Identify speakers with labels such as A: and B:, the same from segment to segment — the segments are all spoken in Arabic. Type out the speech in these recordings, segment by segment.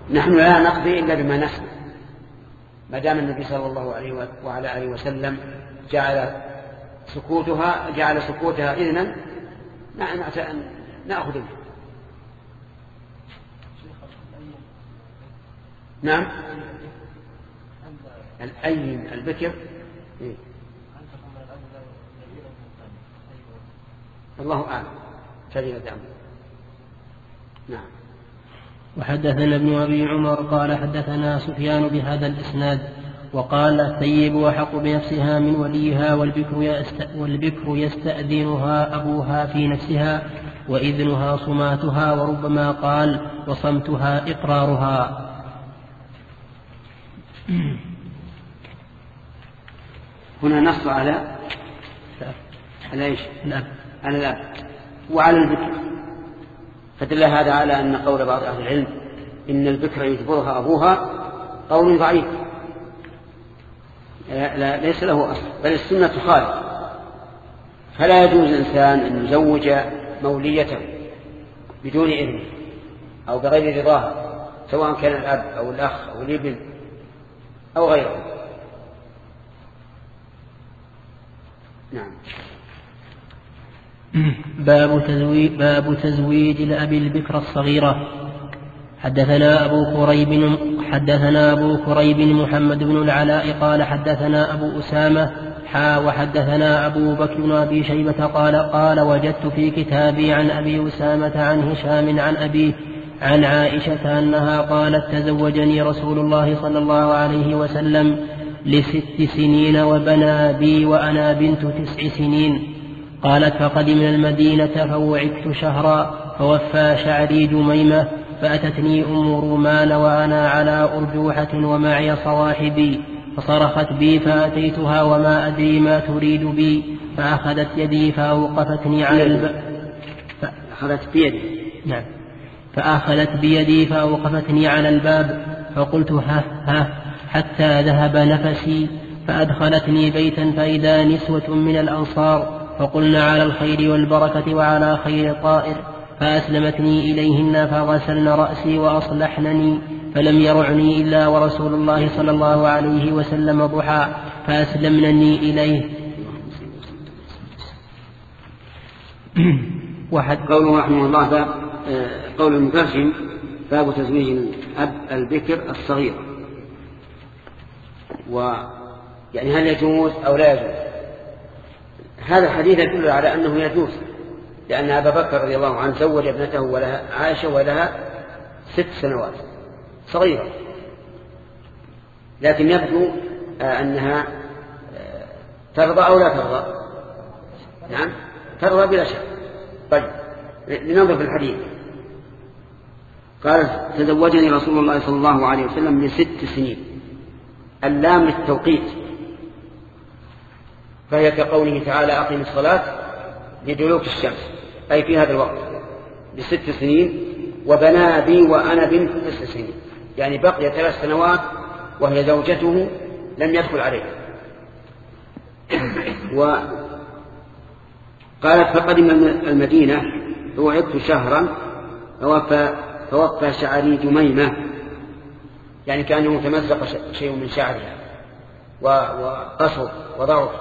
A: نحن لا نقضي إلا بما نسمع، ما دام النبي صلى الله عليه وعلى آله وسلم جعل سكوتها إذنا نأخذ به. نعم. الأيم البكر الله أعلم تجد دعم. نعم.
B: وحدثنا ابن أبي عمر قال حدثنا سفيان بهذا الإسناد وقال الثيب أحق بنفسها من وليها والبكر يستأذنها أبوها في نفسها وإذنها صماتها وربما قال وصمتها إقرارها.
A: هنا نص على إيش؟ على الأب وعلى البكر، فدل هذا على أن قول بعض أهل العلم إن البكر يجبرها أبوها قول ضعيف ليس له أصل، بل السنة تخالف. فلا يجوز الإنسان أن يزوج موليته بدون إذنه أو بغير رضاها، سواء كان الأب أو الأخ أو الابن أو غيره. نعم.
B: باب تزويج الأب البكر الصغيرة. حدثنا أبو كريب محمد بن العلاء قال حدثنا أبو أسامة وحدثنا أبو بكر بن أبي شيبة قال وجدت في كتابي عن أبي أسامة عن هشام عن أبيه عن عائشة أنها قالت تزوجني رسول الله صلى الله عليه وسلم ل6 سنين وبنى بي وأنا بنت 9 سنين. قالت فقدمنا المدينة فوعدت شهرا فوفى شعري جميمة فأتتني أم رومان وأنا على أرجوحة ومعي صواحبي فصرخت بي فأتيتها وما أدري ما تريد بي فأخذت يدي فأوقفتني على الباب. فأخذت بيدي فأوقفتني على الباب فقلت ها حتى ذهب نفسي فأدخلتني بيتا فإذا نسوة من الأنصار فقلنا على الخير والبركة وعلى خير طائر فأسلمتني إليهن فغسلن رأسي وأصلحنني فلم يرعني إلا ورسول الله صلى الله عليه وسلم ضحى فأسلمنني إليه.
A: قوله رحمه الله قول المترجم باب تزويج الأب البكر الصغير، ويعني هل يجوز أو لا يجوز؟ هذا الحديث يدل على أنه يجوز، لأن أبا بكر رضي الله عنه زوج ابنته ولها عائشة ولها 6 سنوات صغيرة، لكن يبدو أنها ترضى أو لا ترضى. نعم ترضى بلا شك. طيب لننظر في الحديث. قال تزوجني رسول الله صلى الله عليه وسلم ل6 سنين، اللام للتوقيت، فهي كقوله تعالى أقم الصلاة لدلوك الشمس، أي في هذا الوقت ل6 سنين. وبنى بي وأنا بنت 9 سنين، يعني بقي 3 سنوات وهي زوجته لم يدخل عليها. وقالت فقدم المدينة فوعدت شهرا فوفى شعري جميمة، يعني كأنه تمزق شيء من شعرها وقصر وضعف.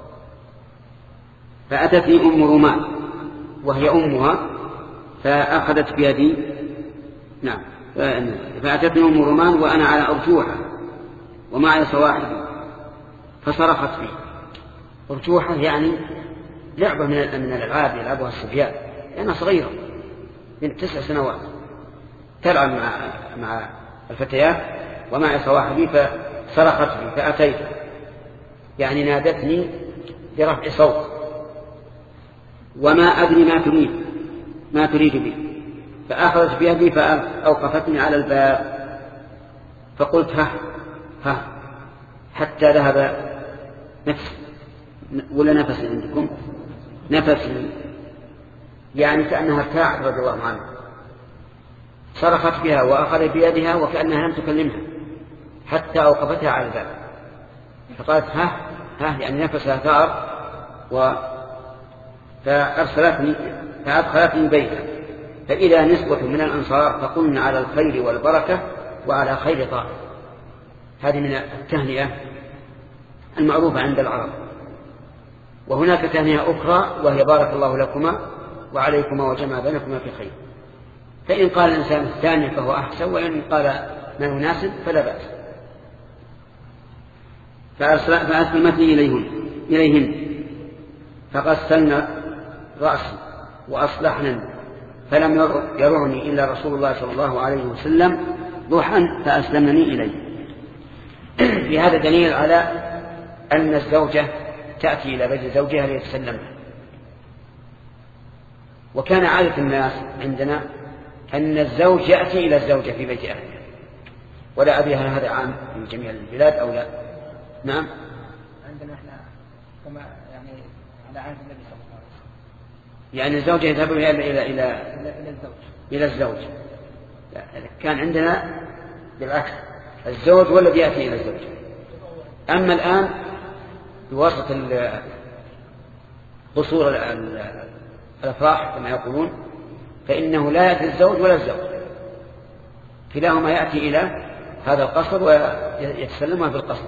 A: فأتتني أم رومان وهي أمها فأخذت بيدي. نعم فأتتني أم رومان وأنا على أرجوحة ومعي صواحبي فصرخت بي. أرجوحة يعني لعبة من الألعاب يلعبها الصبيان، لأنها صغيرة من 9 سنوات تلعب مع الفتيات ومعي صواحبي فصرخت بي فأتيت، يعني نادتني برفع صوت وما أدري ما تريد بي فأخذت بيدي فأوقفتني على الباب فقلت ها حتى ذهب نفسي ولا نفسي عندكم نفسي، يعني كأنها ارتاعت رضي الله عنها. صرخت بها وأخذت بيدها وكأنها لم تكلمها حتى أوقفتها على الباب فقالت ها يعني نفسها ثار فأدخلتني بيتا فإذا نسوة من الأنصار فقلنا على الخير والبركة وعلى خير طائر. هذه من التهنئة المعروفة عند العرب. وهناك تهنئة أخرى وهي بارك الله لكما وعليكما وجمع بينكما في خير. فإن قال الإنسان الثاني فهو أحسن، وإن قال ما يناسب فلا بأس. فأسلمتني إليهن فغسلن رأسي وأصلحن، فلم يرعني إلا رسول الله صلى الله عليه وسلم ضحى فأسلمني إليه. في هذا دليل على أن الزوجة تأتي إلى بيت زوجها ليتسلم. وكان عادة الناس عندنا أن الزوج يأتي إلى الزوجة في بيت أهلها، ولا أدري هل هذا عام في جميع البلاد أو لا. نعم،
C: عندنا احنا كما يعني على عهد النبي صلى الله عليه وسلم،
A: يعني الزوجة يذهب إلى الزوج. كان عندنا بالعكس، الزوج هو الذي يأتي إلى الزوج. أما الآن بواسطة قصور الأفراح كما يقولون، فإنه لا يأتي الزوج ولا الزوج، كلاهما يأتي إلى هذا القصر ويتسلمها في القصر.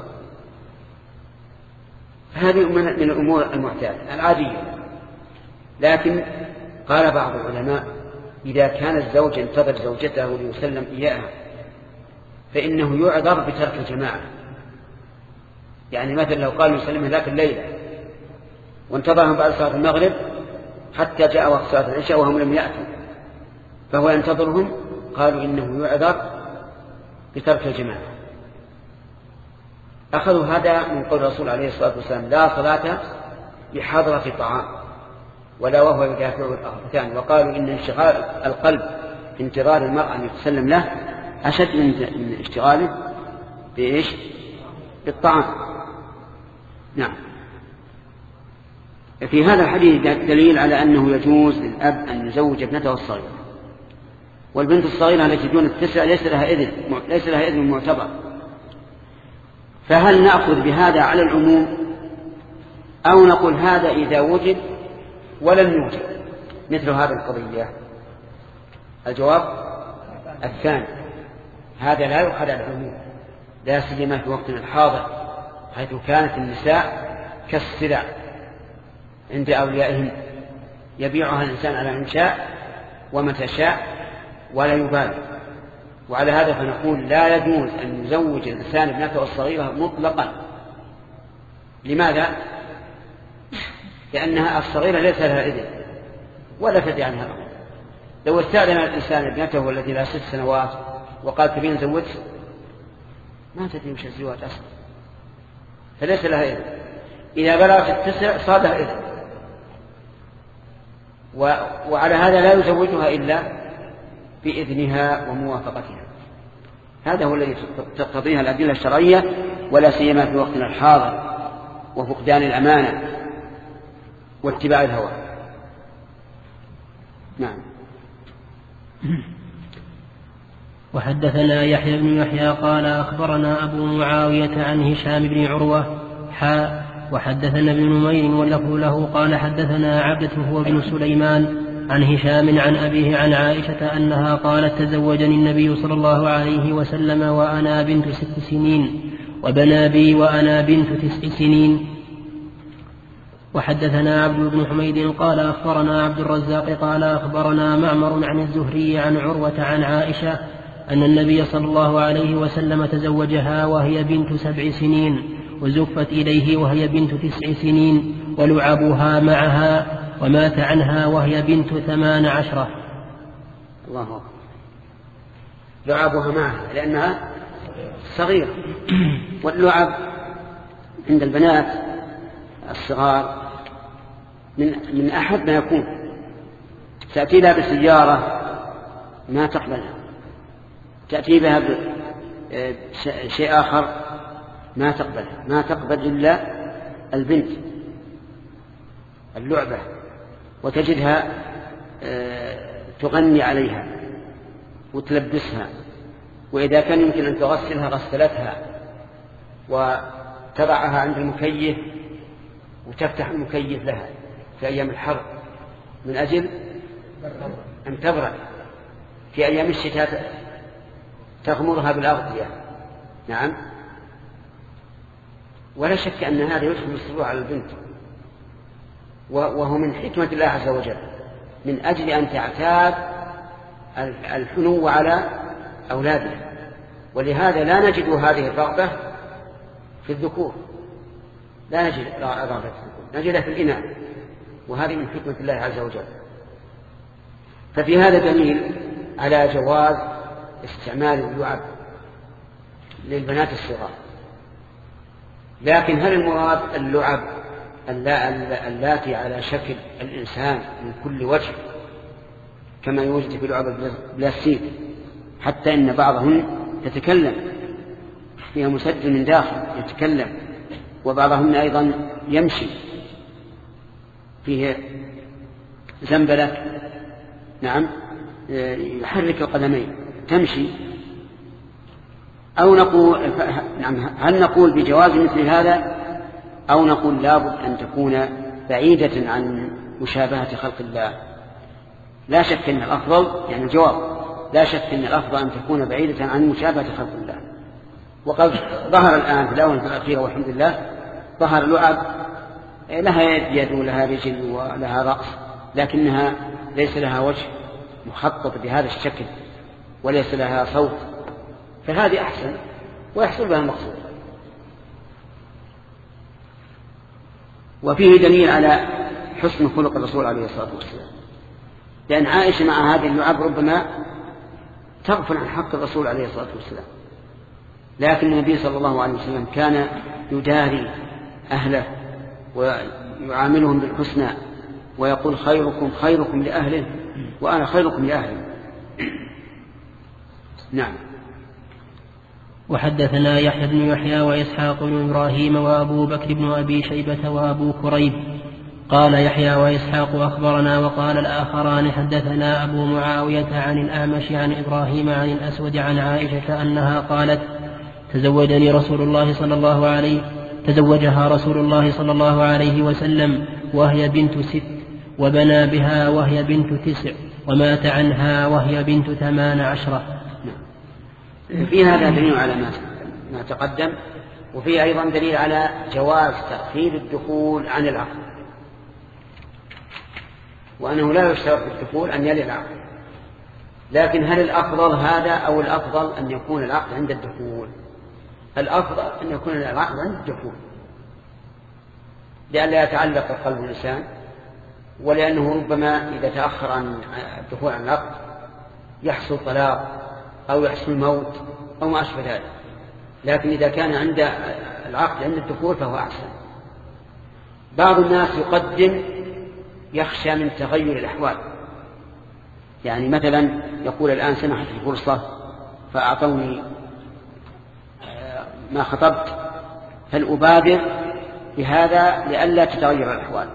A: هذه من الأمور المعتادة العادية. لكن قال بعض العلماء إذا كان الزوج ينتظر زوجته ليسلم إياها فإنه يعذر بترك الجماعة. يعني مثلا لو قال يسلمها ذاك الليلة وانتظرهم بعد صلاة المغرب حتى جاء وقت صلاة العشاء وهم لم يأتوا، فهو ينتظرهم، قالوا إنه يعذر بترك الجماعة. أخذوا هذا من قول الرسول عليه الصلاة والسلام: لا صلاة بحضرة طعام ولا وهو يدافع الأخبثان. وقالوا إن انشغال القلب في انتظار المرأة أن يتسلم له أشد من اشتغاله بإيش؟ بالطعام. نعم. في هذا الحديث دليل على أنه يجوز للأب أن يزوج ابنته الصغيرة، والبنت الصغيرة التي دون التسع ليس لها إذن معتبر. فهل نأخذ بهذا على العموم أو نقول هذا إذا وجد ولم يوجد مثل هذه القضية؟ الجواب الثاني، هذا لا يؤخذ على العموم، لا سيما في وقتنا الحاضر حيث كانت النساء كالسلع عند أوليائهم، يبيعها الإنسان على من شاء ومتى شاء ولا يبالي. وعلى هذا فنقول لا يجوز أن يزوج الإنسان ابنته الصغيرة مطلقا. لماذا؟ لأنها الصغيرة ليس لها إذن ولا تدري عنها أمر. لو استأذن الإنسان ابنته التي لها 6 سنوات وقال تبين زوجت، ما تدري وش الزواج أصلا، فليس لها إذن. إذا بلغت 9 صار لها إذن، وعلى هذا لا يزوجها إلا بإذنها وموافقتها. هذا هو الذي تقتضيها الأدلة الشرعية، ولا سيما في وقتنا الحاضر وفقدان الأمانة واتباع الهوى. نعم.
B: وحدثنا يحيى بن يحيى قال أخبرنا أبو معاوية عن هشام بن عروة وحدثنا ابن نمير واللفظ له قال حدثنا عبدة هو بن سليمان عن هشام عن أبيه عن عائشة أنها قالت: تزوجني النبي صلى الله عليه وسلم وأنا بنت 6 سنين، وبنى بي وأنا بنت 9 سنين. وحدثنا عبد بن حميد قال أخبرنا عبد الرزاق قال أخبرنا معمر عن الزهري عن عروة عن عائشة أن النبي صلى الله عليه وسلم تزوجها وهي بنت 7 سنين، وزفت إليه وهي بنت 9 سنين، ولعبها معها، ومات عنها وهي بنت 18.
A: الله أكبر. لعبها معها لأنها صغيرة. واللعب عند البنات الصغار من أحد ما يكون. تأتي لها بسيارة ما تقبلها، تأتي بها بشيء آخر ما تقبلها، ما تقبل إلا البنت اللعبة، وتجدها تغني عليها وتلبسها، وإذا كان يمكن أن تغسلها غسلتها، وتضعها عند المكيف وتفتح المكيف لها في أيام الحر من أجل أن تبرد. في أيام الشتاء تغمرها بالأغطية. نعم. ولا شك أن هذا يدخل السرور على البنت، وهو من حكمة الله عز وجل من أجل أن تعتاد الحنو على أولادها. ولهذا لا نجد هذه الرغبة في الذكور، لا نجد رغبة في الذكور، نجدها في الإناث، وهذه من حكمة الله عز وجل. ففي هذا دليل على جواز استعمال اللعب للبنات الصغار. لكن هل المراد اللعب اللاتي على شكل الإنسان من كل وجه كما يوجد في لعب البلاستيك، حتى إن بعضهن تتكلم، فيها مسجل من داخل يتكلم، وبعضهن أيضا يمشي فيه زنبلة، نعم، يحرك القدمين تمشي. أو نقول نعم، هل نقول بجواز مثل هذا، أو نقول لابد أن تكون بعيدة عن مشابهة خلق الله؟ لا شك أن الأفضل، يعني الجواب لا شك أن الأفضل أن تكون بعيدة عن مشابهة خلق الله. وقد ظهر الآن في الآونة الأخيرة والحمد لله ظهر لعب لها يد ولها رجل ولها رأس، لكنها ليس لها وجه مخطط بهذا الشكل وليس لها صوت، فهذه أحسن ويحصل بها المقصود. وفيه دليل على حسن خلق الرسول عليه الصلاة والسلام، لأن عائشة مع هذه اللعب ربما تغفل عن حق الرسول عليه الصلاة والسلام، لكن النبي صلى الله عليه وسلم كان يداري أهله ويعاملهم بالحسنى، ويقول خيركم خيركم لأهله وأنا خيركم لأهلي. نعم.
B: وحدثنا يحيى بن يحيى وإسحاق بن إبراهيم وأبو بكر بن أبي شيبة وأبو كريب. قال يحيى وإسحاق أخبرنا، وقال الآخران حدثنا أبو معاوية عن الأعمش عن إبراهيم عن الأسود عن عائشة أنها قالت تزوجها رسول الله صلى الله عليه وسلم وهي بنت 6، وبنى بها وهي بنت 9، ومات عنها وهي بنت 18.
A: في هذا دليل على ما تقدم، وفي أيضا دليل على جواز تأخير الدخول عن العقد، وأنه لا يشترط في الدخول أن يلي العقد. لكن هل الأفضل هذا أو الأفضل أن يكون العقد عند الدخول؟ الأفضل أن يكون العقد عند الدخول، لئلا يتعلق قلب الإنسان، ولأنه ربما إذا تأخر عن الدخول عن العقد يحصل طلاق أو يحصل موت أو ما أشبه ذلك. لكن إذا كان عند العقد عند الدخول فهو أحسن. بعض الناس يقدم يخشى من تغير الأحوال، يعني مثلا يقول الآن سمحت الفرصة فأعطوني ما خطبت، فلأبادر بهذا لئلا تتغير الأحوال،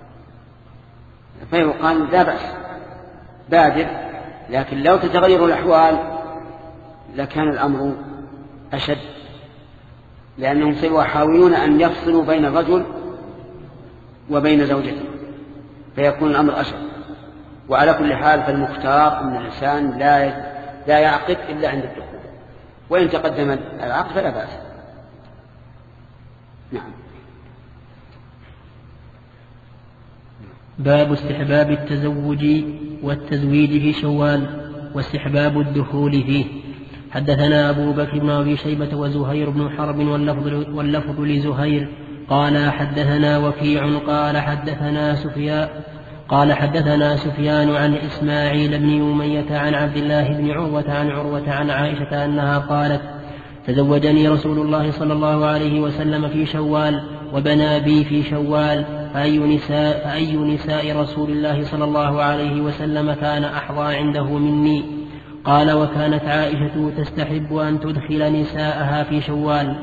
A: فيقال لا بأس بادر. لكن لو تتغير الأحوال لكان الأمر أشد، لأنهم سيحاولون أن يفصلوا بين الرجل وبين زوجته، فيكون الأمر أشد. وعلى كل حال فالمختار أن الإنسان لا يعقد إلا عند الدخول، وإن تقدم العقد فلا بأس. نعم.
B: باب استحباب التزوج والتزويج في شوال واستحباب الدخول فيه. حدثنا أبو بكر بن أبي شيبة وزهير بن حرب واللفظ لزهير قال حدثنا وكيع قال حدثنا سفيان عن إسماعيل بن أمية عن عبد الله بن عروة عن عائشة أنها قالت تزوجني رسول الله صلى الله عليه وسلم في شوال وبنى بي في شوال، فأي نساء رسول الله صلى الله عليه وسلم كان أحظى عنده مني؟ قال وكانت عائشة تستحب أن تدخل نساءها في شوال.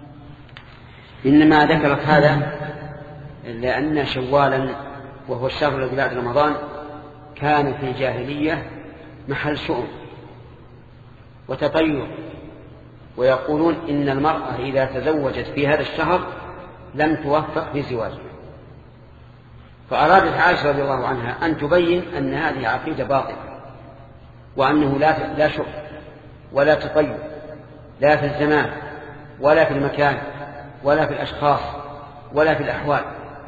A: إنما ذكرت هذا لأن شوالا وهو الشهر الذي بعد رمضان كان في الجاهلية محل شؤم وتطير، ويقولون إن المرأة إذا تزوجت في هذا الشهر لم توفق في زواجها. فأرادت عائشة رضي الله عنها أن تبين أن هذه عقيدة باطلة، وأنه لا شؤم، ولا تطير، لا في الزمان ولا في المكان ولا في الأشخاص ولا في الأحوال.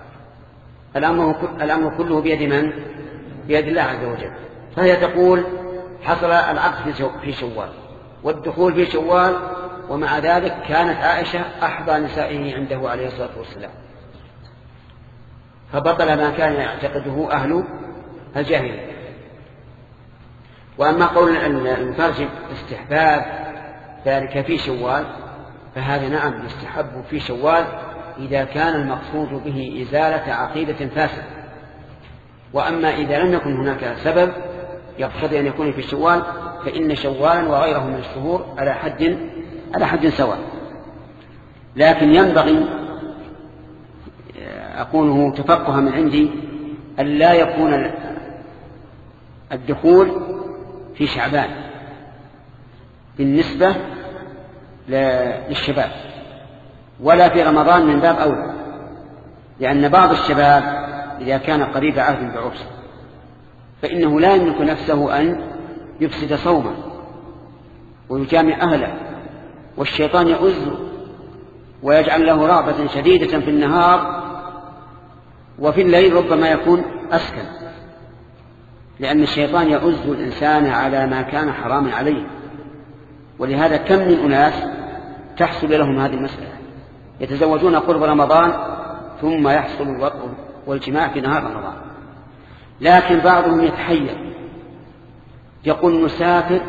A: الأمر كله بيد من؟ بيد الله عز وجل. فهي تقول حصل العقد في شوال والدخول في شوال، ومع ذلك كانت عائشة أحظى نسائه عنده عليه الصلاة والسلام، فبطل ما كان يعتقده أهل الجاهلية. وأما قول المترجم استحباب ذلك في شوال، فهذا نعم يستحب في شوال إذا كان المقصود به إزالة عقيدة فاسدة. وأما إذا لم يكن هناك سبب يقتضي أن يكون في شوال، فإن شوالا وغيره من الشهور على حد سواء. لكن ينبغي أقوله تفقها من عندي أن لا يكون الدخول في شعبان بالنسبة للشباب، ولا في رمضان من باب أولى، لأن بعض الشباب إذا كان قريب عهد بعرس فإنه لا يملك نفسه أن يفسد صومه ويجامع أهله، والشيطان يؤذه ويجعل له رغبة شديدة في النهار، وفي الليل ربما يكون أسكن، لأن الشيطان يؤذ الإنسان على ما كان حراما عليه. ولهذا كم من أناس تحصل لهم هذه المسألة، يتزوجون قرب رمضان ثم يحصل الوطء والجماع في نهار رمضان. لكن بعضهم يتحير يقول نسافر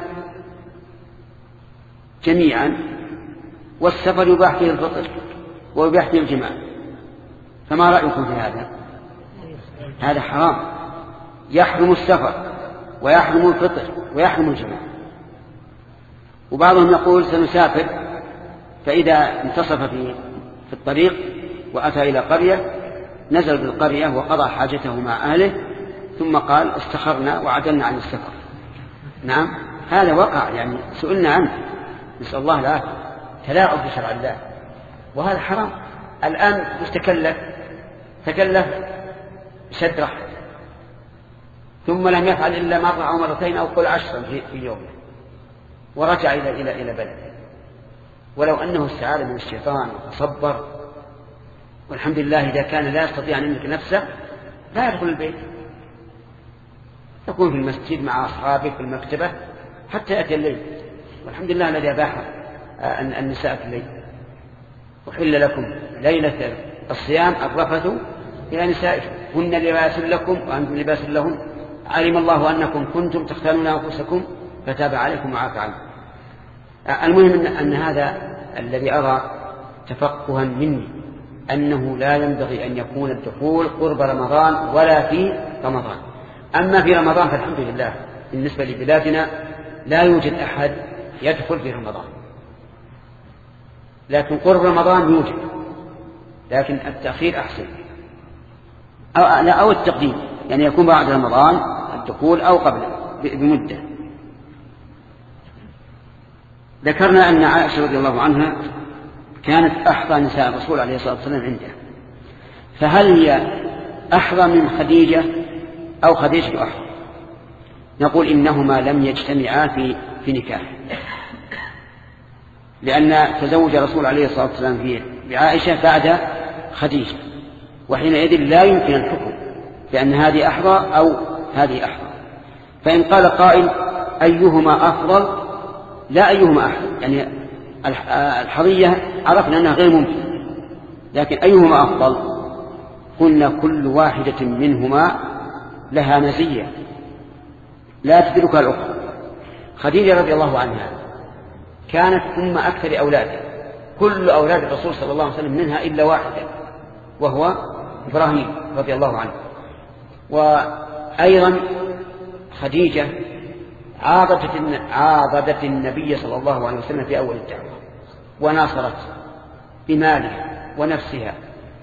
A: جميعا والسفر يباح فيه الفطر ويباح فيه الجماع، فما رأيكم في هذا؟ هذا حرام، يحرم السفر ويحرم الفطر ويحرم الجماع. وبعضهم يقول سنسافر، فإذا انتصف في الطريق وأتى إلى قرية نزل بالقرية وقضى حاجته مع أهله، ثم قال استخرنا وعدلنا عن السفر. نعم هذا وقع، يعني سئلنا عنه، نسأل الله العافية، تلاعب بشرع الله، وهذا حرام. الآن تكلف شد رحل ثم لم يفعل إلا مرة أو مرتين أو قل 10 في يوم، ورجع إلى بلده، ولو أنه استعاذ من الشيطان وتصبر، والحمد لله إذا كان لا يستطيع أن يملك نفسه لا يدخل البيت، يكون في المسجد مع أصحابه في المكتبة حتى يأتي الليل، والحمد لله الذي أباح النساء في الليل. وحل لكم ليلة الصيام الرفث إلى نسائكم هن لباس لكم وأنتم لباس لهم علم الله أنكم كنتم تختانون أنفسكم فتاب عليكم وعافى عنكم. المهم أن هذا الذي أرى تفقها مني أنه لا ينبغي أن يكون الدخول قرب رمضان ولا في رمضان. أما في رمضان فالحمد لله بالنسبة لبلادنا لا يوجد أحد يدخل في رمضان، لكن قرب رمضان يوجد، لكن التأخير أحسن أو التقديم، يعني يكون بعد رمضان الدخول أو قبل بمدة. ذكرنا أن عائشة رضي الله عنها كانت أحظى نساء الرسول عليه الصلاة والسلام عنده، فهل هي أحظى من خديجة أو خديجة أحظى؟ نقول إنهما لم يجتمعا في نكاح، لأن تزوج الرسول عليه الصلاة والسلام بعائشة بعد خديجة، وحينئذ لا يمكن الحكم لأن هذه أحظى أو هذه أحظى. فإن قال قائل أيهما أفضل؟ لا أيهما أحظى، يعني الحظية عرفنا أنها غير ممكن، لكن أيهما أفضل؟ قلنا كل واحدة منهما لها مزية لا تدركها الأخرى. خديجة رضي الله عنها كانت أم أكثر أولاده، كل أولاد الرسول صلى الله عليه وسلم منها إلا واحدة وهو إبراهيم رضي الله عنه. وأيضا خديجة عاضدت النبي صلى الله عليه وسلم في أول الدعوة وناصرت بمالها ونفسها.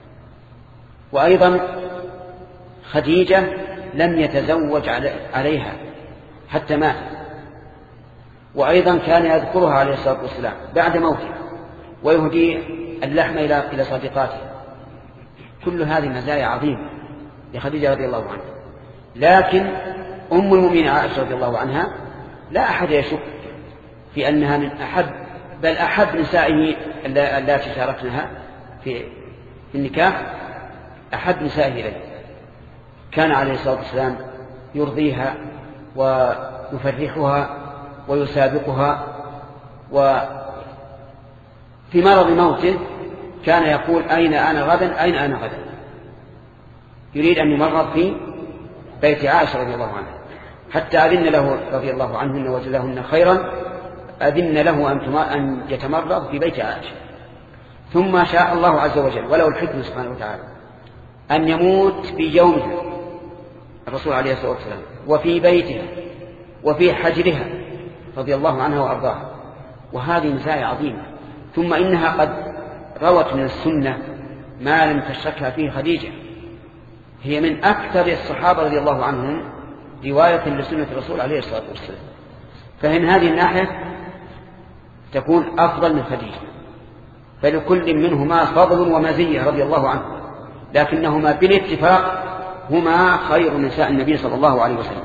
A: وأيضا خديجة لم يتزوج عليها حتى مات، وأيضا كان يذكرها عليه الصلاة والسلام بعد موته ويهدي اللحم إلى صديقاته. كل هذه مزايا عظيمة لخديجة رضي الله عنها. لكن أم المؤمنين عائشة رضي الله عنها لا أحد يشك في أنها من أحب بل أحب نسائه التي شاركنها في النكاح، أحب نسائه إليه. كان عليه الصلاة والسلام يرضيها ويفرحها ويسابقها، وفي مرض موته كان يقول أين أنا غدا أين أنا غدا، يريد أن يمرض في بيت عائشة رضي الله عنها، حتى أذن له رضي الله عنهن وجزاهن خيرا، أذن له أن يتمرض في بيت عائشة. ثم شاء الله عز وجل وله الحكم سبحانه وتعالى أن يموت في يومها الرسول عليه الصلاة والسلام وفي بيتها وفي حجرها رضي الله عنها وأرضاها، وهذه مزايا عظيمة. ثم إنها قد روت من السنة ما لم تشركها فيه خديجة، هي من أكثر الصحابة رضي الله عنهم رواية لسنة الرسول عليه الصلاة والسلام، فإن هذه الناحية تكون أفضل من خديجة، فلكل منهما فضل ومزية رضي الله عنه، لكنهما بالاتفاق هما خير نساء النبي صلى الله عليه وسلم.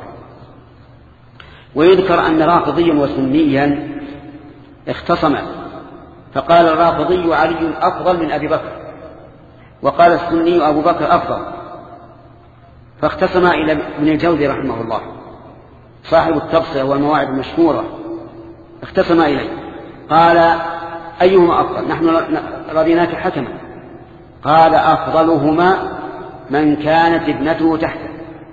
A: ويذكر أن رافضيا وسنيا اختصما، فقال الرافضي علي أفضل من أبي بكر، وقال السني أبو بكر أفضل، فاختصما إلى ابن الجوزي رحمه الله صاحب التبصرة والمواعظ المشهورة، اختصما إليه قال أيهما أفضل؟ نحن رضيناك حكما. قال أفضلهما من كانت ابنته تحته.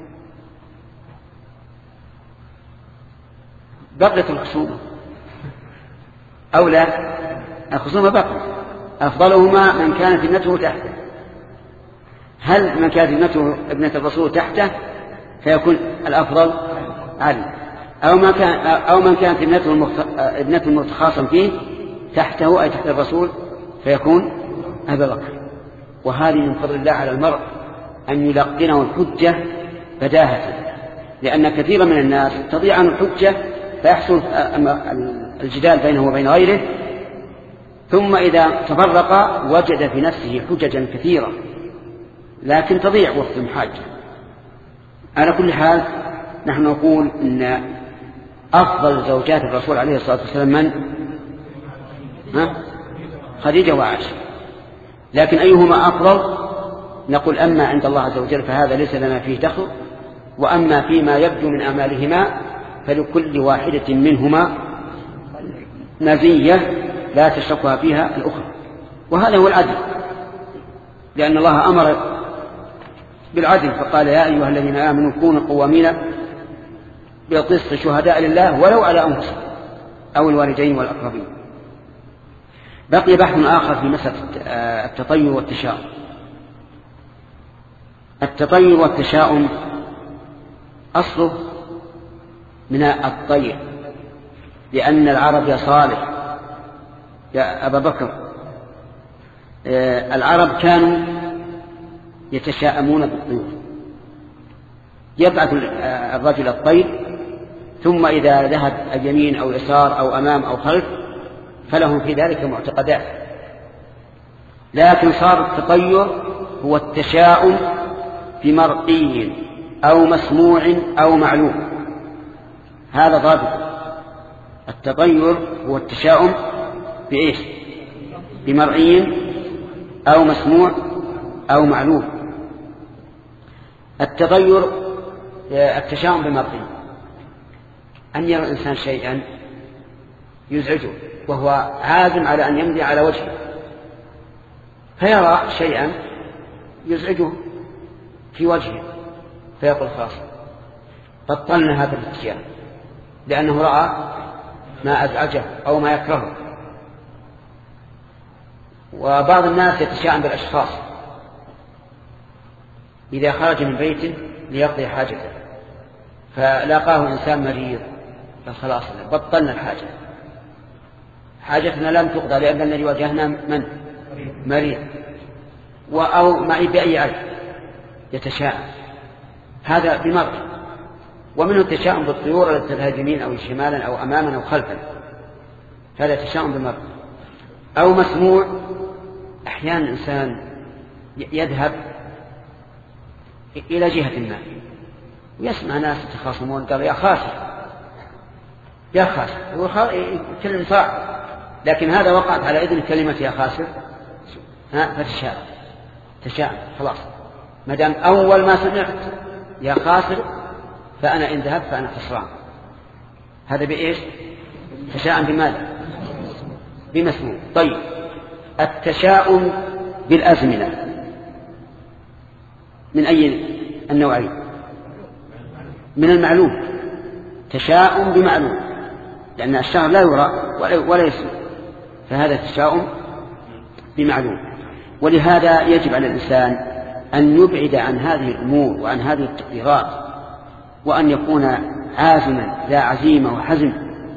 A: بقيت الخصومة أو لا؟ الخصومة بقيت. أفضلهما من كانت ابنته تحته، هل من كانت ابنة الرسول تحته فيكون الأفضل علي، أو من كانت ابنته المتخاصم فيه تحته أي تحت الرسول فيكون أبا بكر. وهذه من فضل الله على المرء أن يلقنه الحجة بداهة، لأن كثيرا من الناس تضيع عنه الحجة فيحصل الجدال بينه وبين غيره، ثم إذا تفرق وجد في نفسه حججا كثيرة لكن تضيع وقت المحاجة. على كل حال نحن نقول إن أفضل زوجات الرسول عليه الصلاة والسلام من؟ خديجة وعائشة. لكن أيهما أفضل؟ نقول أما عند الله عز وجل فهذا ليس لنا فيه دخل، وأما فيما يبدو من أعمالهما فلكل واحدة منهما مزية لا تشركها فيها الأخرى، وهذا هو العدل، لأن الله أمر بالعدل فقال يا أيها الذين آمنوا كونوا قوامين بالقسط شهداء لله ولو على أنفسهم أو الوالدين والأقربين. بقي بحث آخر في مسألة التطير والتشاؤم. التطير والتشاؤم أصله من الطير، لأن العرب يا صالح يا أبا بكر العرب كانوا يتشاءمون بالطيور، يبعث الرجل الطير ثم إذا ذهب اليمين أو يسار أو أمام أو خلف فلهم في ذلك معتقدات. لكن صار التطير هو التشاؤم بمرئي أو مسموع أو معلوم، هذا ضابط. التطير هو التشاؤم بإيش؟ بمرئي أو مسموع أو معلوم. التطير التشاؤم بمرئي، أن يرى الإنسان شيئا يزعجه وهو عازم على أن يمضي على وجهه، فيرى شيئا يزعجه في وجهه فيقول خلاص بطلنا هذا الاتجاه، لأنه رأى ما أزعجه أو ما يكرهه. وبعض الناس يتشاءم بالأشخاص، إذا خرج من بيته ليقضي حاجته فلاقاه إنسان مريض فخلاص بطلنا الحاجة، حاجتنا لم تقضى لأن الذي واجهنا من مريض أو معي بأي عيب، يتشاءم هذا بمرض. ومنه التشاؤم بالطيور التي تذهب يمين أو شمالا أو أماما أو خلفا، هذا تشاؤم بمرض. أو مسموع، أحيانا الإنسان يذهب إلى جهة ما ويسمع ناس يتخاصمون قال يا خاسر يا خاسر، هو يتكلم صاع، لكن هذا وقعت على إذن كلمة يا خاسر فتشاء خلاص، ما دام أول ما سمعت يا خاسر فأنا إن ذهبت فأنا خسران. هذا بإيش؟ تشاءم بماذا؟ بمسموع. طيب التشاؤم بالأزمنة من أي النوعين؟ من المعلوم، تشاؤم بمعلوم، لأن الشهر لا يرى ولا يسمع، فهذا تشاؤم بمعلوم. ولهذا يجب على الإنسان أن يبعد عن هذه الأمور وعن هذه التقديرات، وأن يكون عازما ذا عزيمة وحزم.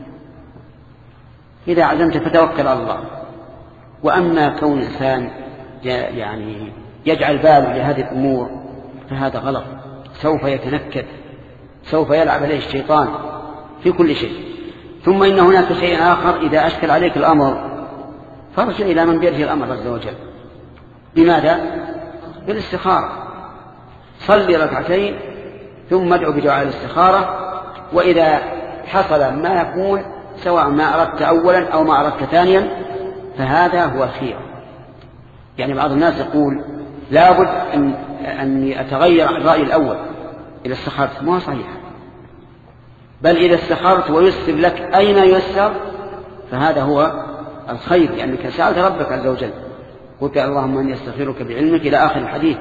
A: إذا عزمت فتوكل على الله. وأما كون الإنسان يعني يجعل باله لهذه الأمور فهذا غلط، سوف يتنكد، سوف يلعب عليه الشيطان في كل شيء. ثم إن هناك شيء آخر، إذا أشكل عليك الأمر فارجع إلى من بيده الأمر عز وجل. بماذا؟ بالاستخارة. صلي ركعتين ثم ادعو بدعاء الاستخارة، وإذا حصل ما يكون سواء ما أردت أولا أو ما أردت ثانيا فهذا هو الخير. يعني بعض الناس يقول لابد أن أتغير عن الرأي الأول إذا استخرت، ما هو صحيح. بل إذا استخرت ويسر لك أين يسر فهذا هو الخير، لأنك سألت ربك عز وجل، قلت اللهم أني أستغفرك بعلمك إلى آخر الحديث.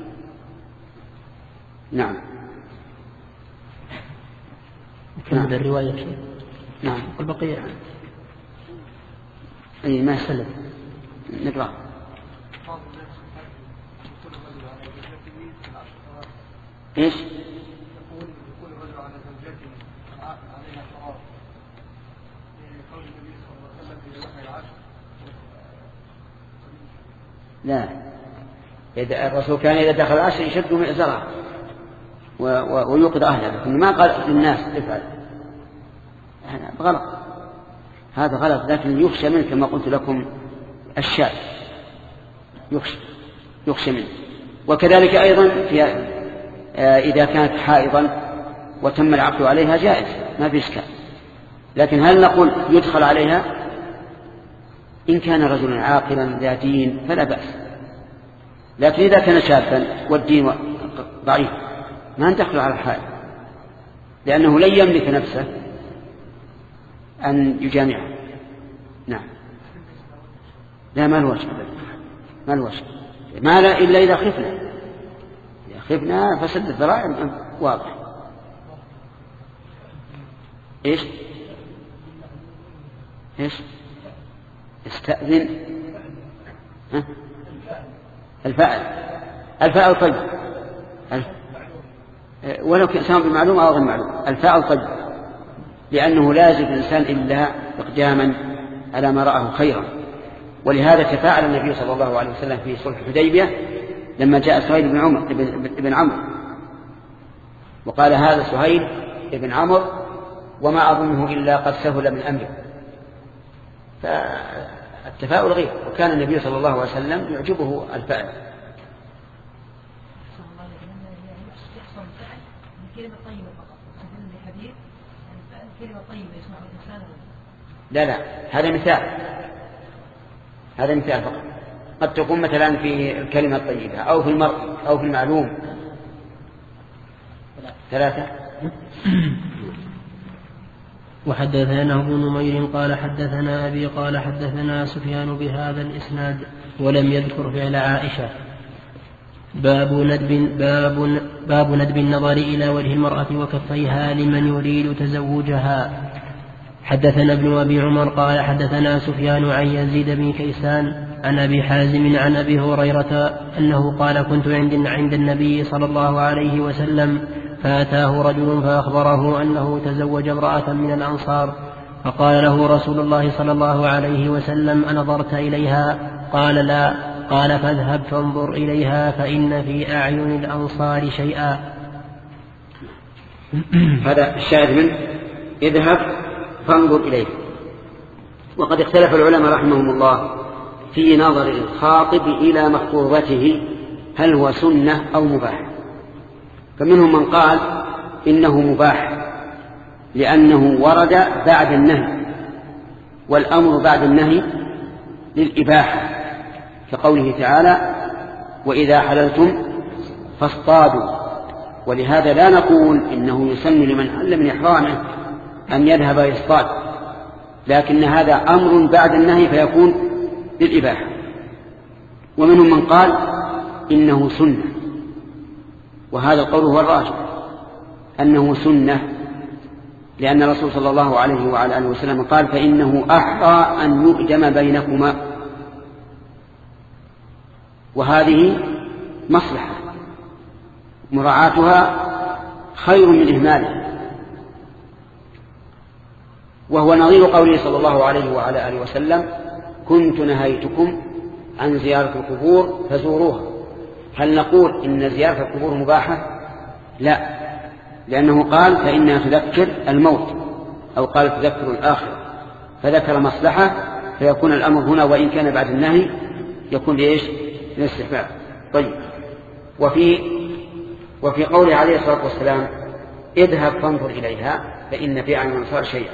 A: نعم.
B: نكمل الرواية شيء.
A: نعم.
B: البقية
A: أي ما يسلم نقرأ. إيش؟ لا، الرسول كان إذا دخل العشر يشد مئزره ويوقظ أهله، لكن ما قال للناس افعل، هذا غلط، هذا غلط. لكن يخشى منه كما قلت لكم الشاذ، يخشى منه. وكذلك أيضا إذا كانت حائضا وتم العقد عليها جائز، ما في إشكال. لكن هل نقول يدخل عليها؟ إن كان رجلا عاقلا ذا دين فلا بأس، لكن إذا كان شابا والدين ضعيف ما ندخل على الحائض، لأنه لن يملك نفسه أن يجامعه. نعم. لا، ما الوجه، ما الوجه، ما لا إلا إذا خفنا فسد الذرائع واضح. إيش استأذن الفاعل طيب، ولو كان بمعلوم أو غير معلوم، الفاعل طيب، لأنه لا يجد الإنسان إلا إقداما على ما رآه خيرا. ولهذا تفاعل النبي صلى الله عليه وسلم في صلح الحديبية لما جاء سهيل بن عمرو وقال هذا سهيل بن عمرو وما أظنه إلا قد سهل من أمره. فالتفاؤل غير، وكان النبي صلى الله عليه وسلم يعجبه الفعل. لا، هذا مثال فقط. قد تكون مثلا في الكلمة الطيبة أو في المرء أو في المعلوم. 3.
B: وحدثنا ابن نمير قال حدثنا أبي قال حدثنا سفيان بهذا الإسناد ولم يذكر فعل عائشة. باب ندب النظر إلى وجه المرأة وكفيها لمن يريد تزوجها. حدثنا ابن أبي عمر قال حدثنا سفيان عن يزيد بن كيسان عن أبي حازم عن أبي هريرة أنه قال كنت عند النبي صلى الله عليه وسلم فأتاه رجل فأخبره أنه تزوج امرأة من الأنصار، فقال له رسول الله صلى الله عليه وسلم أنظرت إليها؟ قال لا. قال فاذهب فانظر إليها فإن في أعين الأنصار شيئا.
A: هذا الشاهد منه اذهب فانظر إليه. وقد اختلف العلماء رحمهم الله في نظر الخاطب إلى مخطوبته هل هو سنة أو مباح. فمنهم من قال إنه مباح لأنه ورد بعد النهي، والأمر بعد النهي للإباحة، كقوله تعالى وإذا حللتم فاصطادوا. ولهذا لا نقول إنه يسن لمن حل من إحرامه أن يذهب يصطاد، لكن هذا أمر بعد النهي فيكون للإباحة. ومنهم من قال إنه سنة، وهذا القول هو الراجح أنه سنة، لأن الرسول صلى الله عليه وعلى آله وسلم قال فإنه أحرى أن يؤجم بينكما، وهذه مصلحة مراعاتها خير من إهمالها. وهو نظير قوله صلى الله عليه وعلى آله وسلم كنت نهيتكم عن زيارة القبور فزوروها. هل نقول إن زيارة القبور مباحة؟ لا، لأنه قال فإنها تذكر الموت، أو قال تذكر الآخرة، فذكر مصلحة، فيكون الأمر هنا وإن كان بعد النهي يكون لإيش؟ للاستحباب. طيب، وفي قوله عليه الصلاة والسلام اذهب فانظر إليها فإن في عين الأنصار شيئا،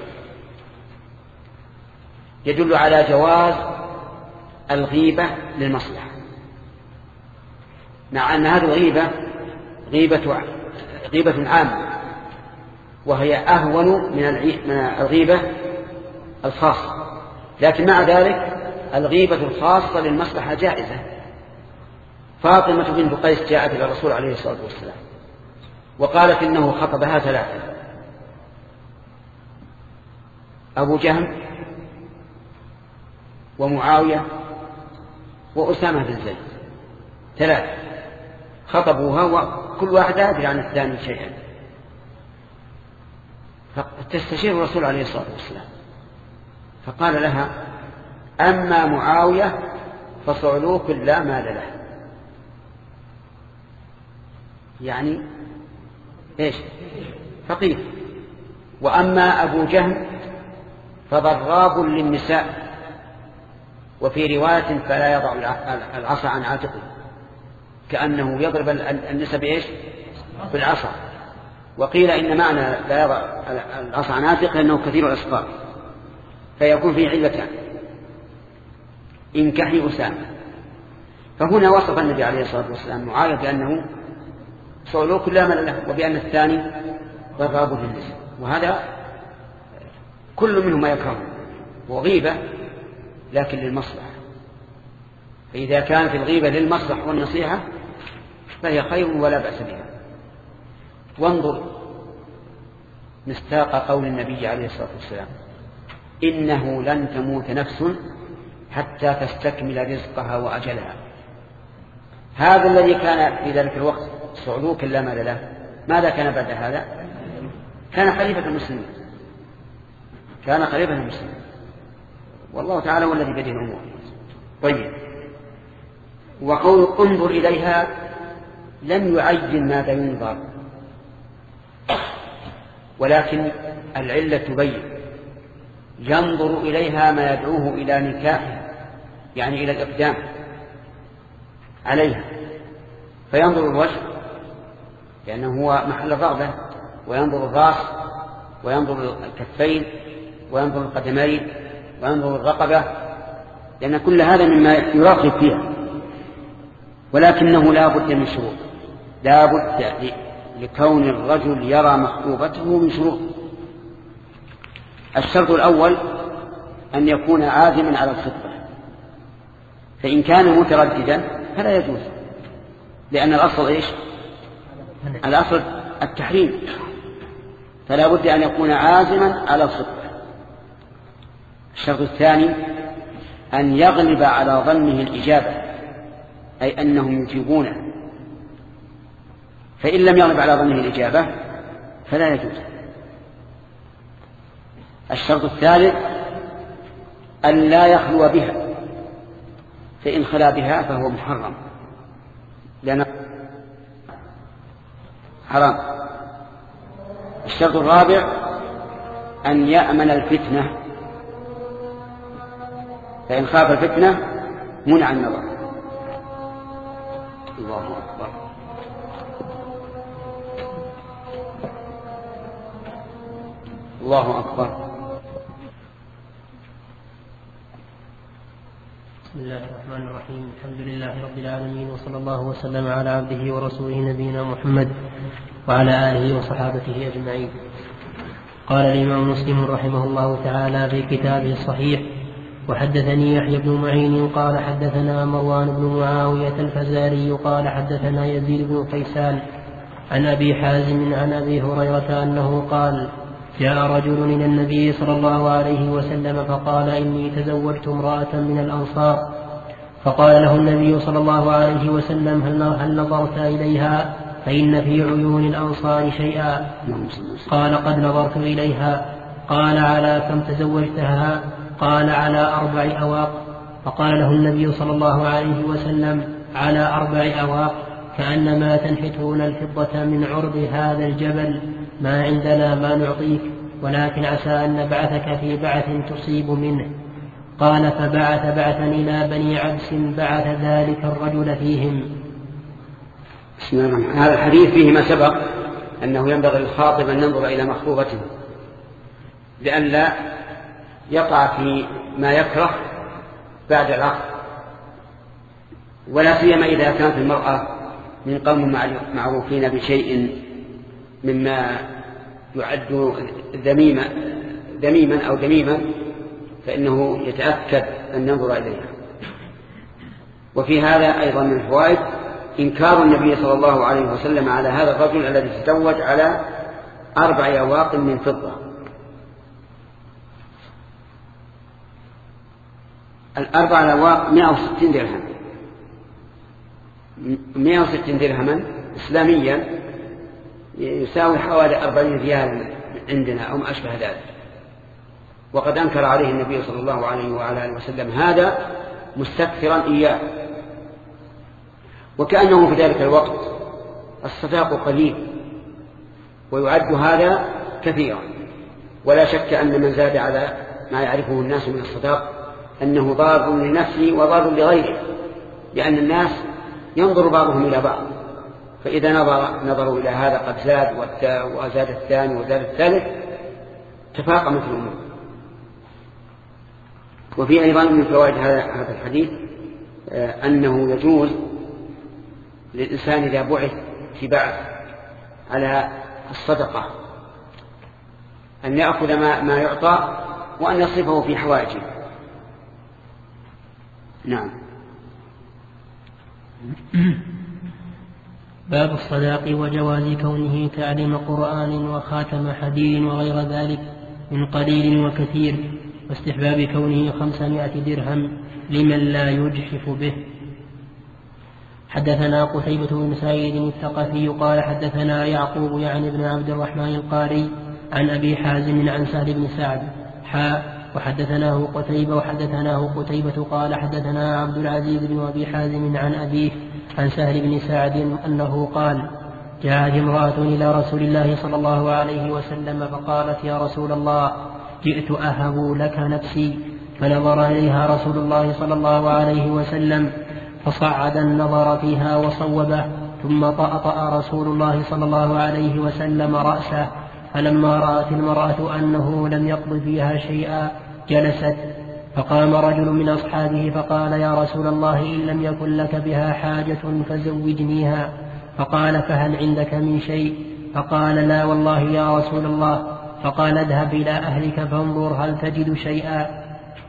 A: يدل على جواز الغيبة للمصلحة، مع أن هذه الغيبة غيبة عامة، وهي أهون من الغيبة الخاصة، لكن مع ذلك الغيبة الخاصة للمصلحة جائزة. فاطمة بنت قيس جاءت إلى الرسول عليه الصلاة والسلام وقالت إنه خطبها 3: أبو جهم ومعاوية وأسامة بن زيد، 3 خطبوها وكل واحد أدري عن الثاني شيئا. فتستشير الرسول عليه الصلاة والسلام فقال لها أما معاوية فصعلوك لا مال له، يعني إيش؟ فقير. وأما أبو جهم فضراب للنساء، وفي رواية فلا يضع العصا عن عاتقه، كأنه يضرب النساء بإيش؟ بالعصا. وقيل إن معنى لا يضع العصا عن عاتقه أنه كثير الأسفار، فيكون فيه علتان: انكحي أسامة. فهنا وصف النبي عليه الصلاة والسلام معاوية بأنه صعلوك لا مال له، وبأن الثاني ضراب للنساء، وهذا كل منهما يكره وغيبة لكن للمصلحة. فإذا كانت الغيبة للمصلحة والنصيحة فهي خير ولا بأس بها. وانظر مصداق قول النبي عليه الصلاة والسلام إنه لن تموت نفس حتى تستكمل رزقها وأجلها. هذا الذي كان في ذلك الوقت صعلوك لا مال له، ماذا كان بعد هذا؟ كان خليفة المسلمين، كان خليفة المسلمين، والله تعالى هو الذي بيده الأمور. طيب، وقول انظر إليها لم يعين ماذا ينظر، ولكن العلة تبين ينظر إليها ما يدعوه إلى نكاحها، يعني إلى الإقدام عليها، فينظر الوجه لأنه هو محل الرغبة، وينظر الرأس، وينظر الكفين، وينظر القدمين، وينظر الرقبة، لأن كل هذا مما يراقب فيها. ولكنه لا بد من شروط، لا بد لكون الرجل يرى مخطوبته من شروط. الشرط الأول أن يكون عازما على الخطبة، فإن كان مترددا فلا يجوز، لأن الأصل إيش؟ الأصل التحريم، فلا بد أن يكون عازما على الخطبة. الشرط الثاني أن يغلب على ظنه الإجابة، أي أنهم يجيبونه، فإن لم يغلب على ظنه الإجابة فلا يجوز. الشرط الثالث أن لا يخلو بها، فإن خلا بها فهو محرم لأنه حرام. الشرط الرابع أن يأمن الفتنة، فإن خاف الفتنة منع النظر. الله أكبر. الله أكبر.
B: بسم الله الرحمن الرحيم. الحمد لله رب العالمين، وصلى الله وسلم على عبده ورسوله نبينا محمد وعلى آله وصحابته أجمعين. قال الإمام مسلم رحمه الله تعالى في كتابه الصحيح: وحدثني يحيى بن معين قال حدثنا مروان بن معاوية الفزاري قال حدثنا يزيد بن قيسان عن أبي حازم عن أبي هريرة أنه قال: جاء رجل إلى النبي صلى الله عليه وسلم فقال: إني تزوجت امرأة من الأنصار. فقال له النبي صلى الله عليه وسلم: هل نظرت إليها؟ فإن في عيون الأنصار شيئا. قال: قد نظرت إليها. قال: على كم تزوجتها؟ قال: على 4 أواق. فقال له النبي صلى الله عليه وسلم: على 4 أواق، كأنما تنحتون الفضة من عرض هذا الجبل، ما عندنا ما نعطيك، ولكن عسى أن نبعثك في بعث تصيب منه. قال: فبعث بعثا إلى بني عبس بعث ذلك الرجل فيهم.
A: بسم الله الرحمن الرحيم. هذا الحديث فيه ما سبق أنه ينبغي للخاطب أن ينظر إلى مخطوبته لأن لا يقع في ما يكره بعد العقد، ولا سيما إذا كانت المرأة من قوم معروفين بشيء مما يعد ذميما أو دميما، فإنه يتأكد أن ينظر إليها. وفي هذا أيضا من الفوائد إنكار النبي صلى الله عليه وسلم على هذا الرجل الذي تزوج على 4 أواق من فضة. 4 أواق 160 درهم، 160 درهما إسلاميا يساوي حوالي 40 ريال عندنا أو ما أشبه ذلك. وقد أنكر عليه النبي صلى الله عليه وعلى آله وسلم هذا مستكثرا إياه، وكأنه في ذلك الوقت الصداق قليل ويعد هذا كثيرا. ولا شك أن من زاد على ما يعرفه الناس من الصداق أنه ضار لنفسه وضار لغيره، لأن الناس ينظر بعضهم إلى بعض، فإذا نظروا إلى هذا قد زاد وزاد الثاني وزاد الثالث تفاقمت الأمور. وفي أيضا من فوائد هذا الحديث أنه يجوز للإنسان إذا بعث في بعث على الصدقة أن يأخذ ما يعطى وأن يصرفه في حوائجه. نعم.
B: باب الصداق وجواز كونه تعليم قرآن وخاتم حديد وغير ذلك من قليل وكثير، واستحباب كونه 500 درهم لمن لا يجحف به. حدثنا قتيبة بن سعيد الثقفي قال حدثنا يعقوب يعني بن عبد الرحمن القاري عن أبي حازم عن سهل بن سعد وحدثناه قتيبة قال حدثنا عبد العزيز بن أبي حازم عن أبيه عن سهل بن سعد أنه قال: جاءت امرأة إلى رسول الله صلى الله عليه وسلم فقالت: يا رسول الله، جئت أهب لك نفسي. فنظر إليها رسول الله صلى الله عليه وسلم فصعد النظر فيها وصوبه، ثم طأطأ رسول الله صلى الله عليه وسلم رأسه. فلما رأت المرأة أنه لم يقض فيها شيئا جلست، فقام رجل من أصحابه فقال: يا رسول الله، إن لم يكن لك بها حاجة فزوجنيها. فقال: فهل عندك من شيء؟ فقال: لا والله يا رسول الله. فقال: اذهب إلى أهلك فانظر هل تجد شيئا.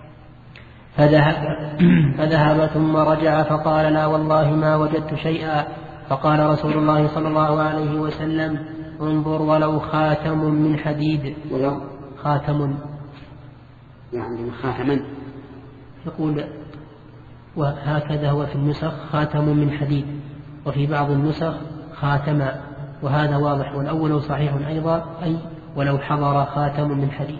B: فذهب ثم رجع فقال: لا والله ما وجدت شيئا. فقال رسول الله صلى الله عليه وسلم: انظر ولو خاتم من حديد.
A: ولو
B: خاتم
A: يعني خاتما
B: يقول، وهكذا هو في النسخ خاتم من حديد، وفي بعض النسخ خاتما، وهذا واضح. والأول صحيح أيضا، أي ولو حضر خاتم من حديد.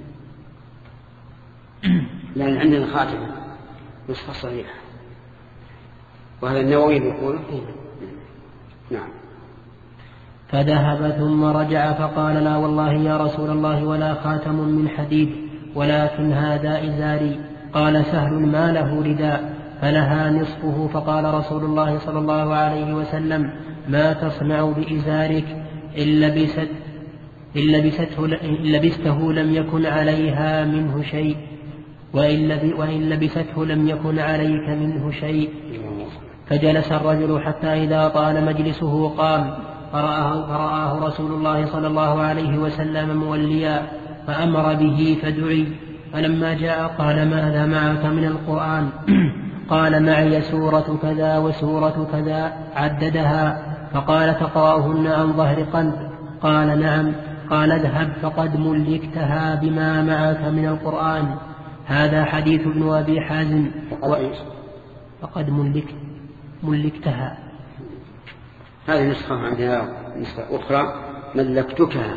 A: لأن عندنا خاتمة نسخة صحيحة، وهذا النووي يقول نعم.
B: فذهب ثم رجع فقال: لا والله يا رسول الله ولا خاتم من حديد، ولكن هذا إزاري. قال سهل: ما له رداء؟ فلها نصفه. فقال رسول الله صلى الله عليه وسلم: ما تصنع بإزارك؟ إن لبست إن لبسته لم يكن عليها منه شيء، وإن لبسته لم يكن عليك منه شيء. فجلس الرجل حتى إذا طال مجلسه قام، فرآه رسول الله صلى الله عليه وسلم موليا، فأمر به فدعي. فلما جاء قال: ماذا معك من القرآن؟ قال: معي سورة كذا وسورة كذا، عددها. فقال: تقرأهن عن ظهر قلب؟ قال: نعم. قال: اذهب فقد ملكتها بما معك من القرآن. هذا حديث ابن أبي حازم. فقد ملكتها.
A: هذه نسخة عندنا، نسخة أخرى ملكتكها.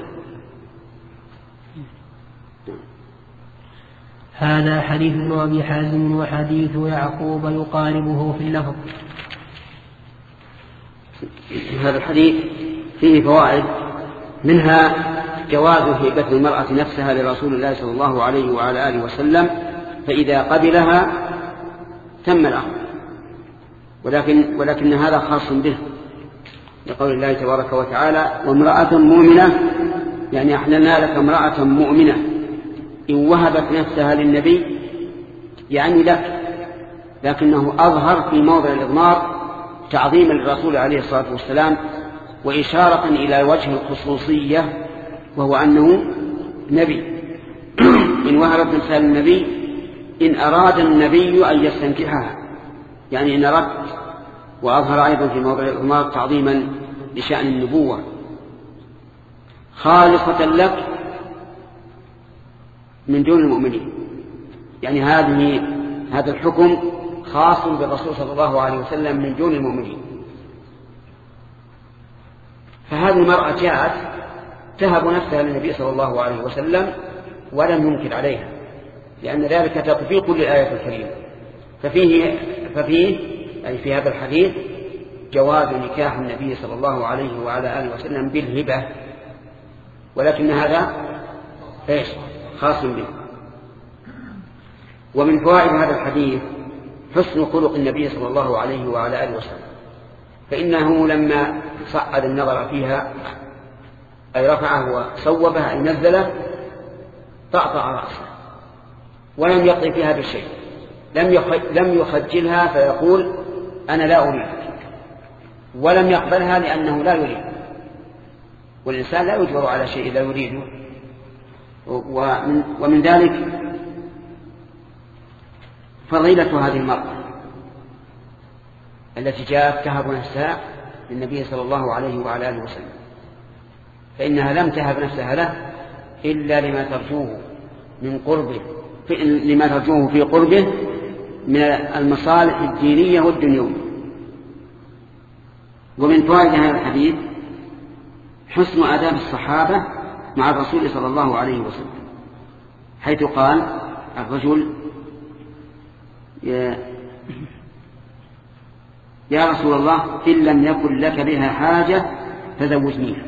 B: هذا حديث ابن أبي حازم وحديث يعقوب يقاربه في اللفظ.
A: هذا الحديث فيه فوائد، منها جواز هبة المرأة نفسها لرسول الله صلى الله عليه وعلى آله وسلم، فإذا قبلها تم الأمر، ولكن هذا خاص به، لقول الله تبارك وتعالى: وامرأة مؤمنة، يعني أحللنا لك امرأة مؤمنة إن وهبت نفسها للنبي، يعني لك، لكنه أظهر في موضع الإضمار تعظيما للرسول عليه الصلاة والسلام، وإشارة إلى وجه الخصوصية، وهو أنه نبي. إن وهبت نفسها للنبي إن أراد النبي أن يستنكحها، يعني إن أردت. وأظهر أيضا في موضع الإضمار تعظيما لشأن النبوة، خالصة لك من دون المؤمنين، يعني هذا الحكم خاص بالرسول صلى الله عليه وسلم من دون المؤمنين. فهذه المرأة جاءت تهب نفسها للنبي صلى الله عليه وسلم ولم ينكر عليها، لأن ذلك تطبيق للآية الكريمة. ففيه أي في هذا الحديث جواز نكاح النبي صلى الله عليه وعلى آله وسلم بالهبة، ولكن هذا خاص به. ومن فوائد هذا الحديث حسن خلق النبي صلى الله عليه وعلى آله وسلم، فإنه لما صعد النظر فيها أي رفعه وصوبها أي نزله طأطأ رأسه ولم يقضي فيها بالشيء، لم يخجلها فيقول أنا لا أريد، ولم يقبلها لأنه لا يريد، والإنسان لا يجبر على شيء لا يريده. ومن ذلك فضيلة هذه المرأة التي جاءت تهب نفسها للنبي صلى الله عليه وعلى آله وسلم، فإنها لم تهب نفسها له إلا لما ترجوه من قربه، لما ترجوه في قربه من المصالح الدينية والدنيوية. ومن فوائد هذا الحديث حسن آداب الصحابة مع الرسول صلى الله عليه وسلم، حيث قال الرجل: يا رسول الله إن لم يكن لك بها حاجة فزوجنيها،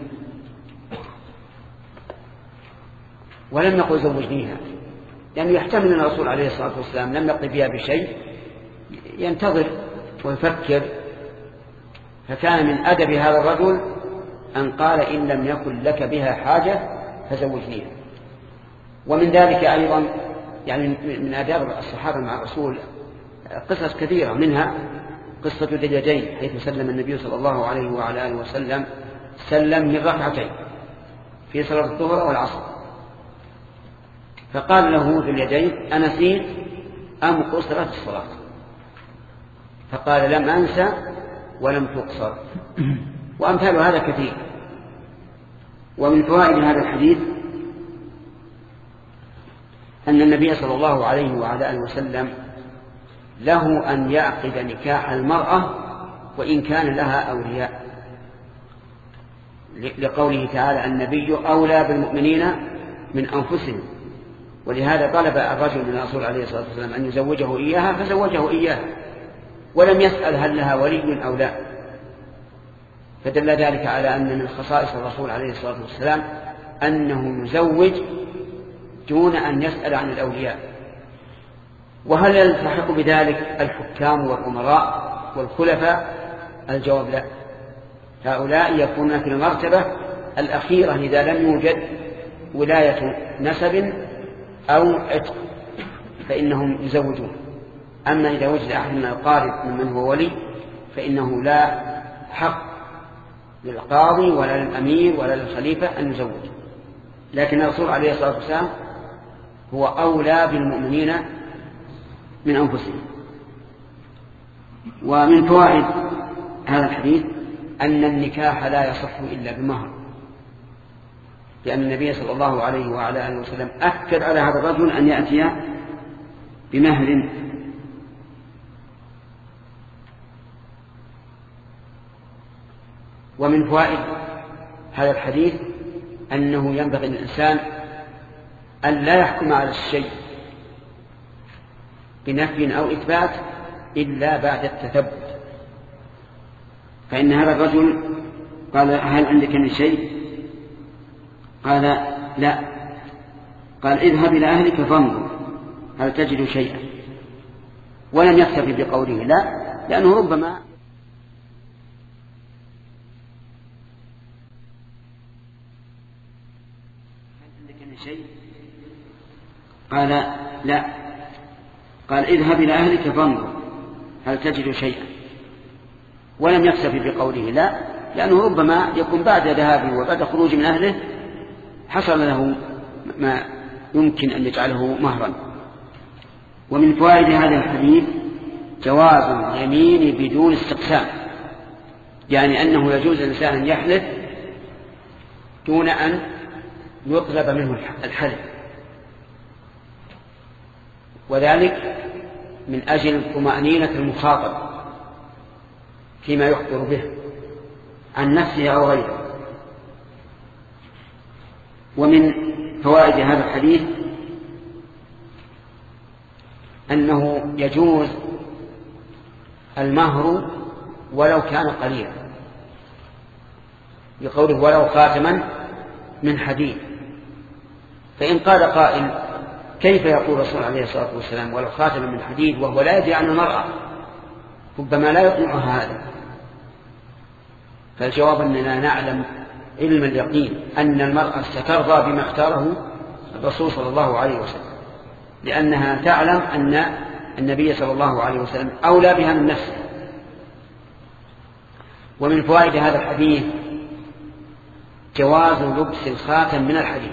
A: ولم يقل زوجنيها، لأنه يحتمل أن الرسول عليه الصلاة والسلام لم يقضي بها بشيء، ينتظر ويفكر، فكان من أدب هذا الرجل أن قال: إن لم يكن لك بها حاجة فزوجنيها. ومن ذلك أيضا يعني من آداب الصحابة مع الرسول قصص كثيرة، منها قصة ذي اليدين، حيث سلم النبي صلى الله عليه وعلى آله وسلم سلم من ركعتين في صلاة الظهر والعصر، فقال له ذي اليدين: أنسيت أم قصرت الصلاة؟ فقال: لم أنسى ولم تقصر. وأمثال هذا كثير. ومن فوائد هذا الحديث أن النبي صلى الله عليه وعلى آله وسلم له أن يعقد نكاح المرأة وإن كان لها أولياء، لقوله تعالى: النبي أولى بالمؤمنين من أنفسهم. ولهذا طلب الرجل من الرسول عليه الصلاة والسلام أن يزوجه إياها فزوجه إياها، ولم يسأل هل لها ولي أو لا. فدل ذلك على أن من خصائص الرسول عليه الصلاة والسلام أنه يزوج دون أن يسأل عن الأولياء. وهل يلتحق بذلك الحكام والأمراء والخلفاء؟ الجواب لا، هؤلاء يكونون في المرتبة الأخيرة إذا لم يوجد ولاية نسب أو عتق فإنهم يزوجون. أما إذا وجد أحد من الأقارب ممن هو ولي فإنه لا حق للقاضي ولا للأمير ولا للخليفة أن يزوج. لكن الرسول عليه الصلاة والسلام هو أولى بالمؤمنين من أنفسهم. ومن فوائد هذا الحديث أن النكاح لا يصح إلا بمهر، لأن النبي صلى الله عليه وعلى آله وسلم أكد على هذا الرجل أن يأتي بمهر. ومن فوائد هذا الحديث أنه ينبغي للإنسان أن لا يحكم على الشيء بنفي أو إثبات إلا بعد التثبت. فإن هذا الرجل قال هل عندك من شيء؟ قال لا. قال اذهب إلى أهلك فانظر هل تجد شيئا، ولم يكتفي بقوله لا، لأنه ربما شيء. قال لا. قال اذهب إلى أهلك فانظر هل تجد شيئا، ولم يكتفي بقوله لا، لأنه ربما يكون بعد ذهابه وبعد خروج من أهله حصل له ما يمكن أن يجعله مهرا. ومن فوائد هذا الحديث جواز اليمين بدون استقسام، يعني أنه يجوز الإنسان أن يحلف دون أن يطلب منه الحلف، وذلك من أجل طمأنينة المخاطب فيما يخبر به عن نفسه أو غيره. ومن فوائد هذا الحديث أنه يجوز المهر ولو كان قليلا، بقوله ولو خاتما من حديد. فإن قال قائل كيف يقول الرسول عليه الصلاة والسلام ولو خاتما من حديد وهو لا يدري عن المرأة، ربما لا يقنعها هذا؟ فالجواب أننا نعلم علم اليقين أن المرأة سترضى بما اختاره الرسول صلى الله عليه وسلم، لأنها تعلم أن النبي صلى الله عليه وسلم أولى بها من نفسه. ومن فوائد هذا الحديث جواز لبس الخاتم من الحديد،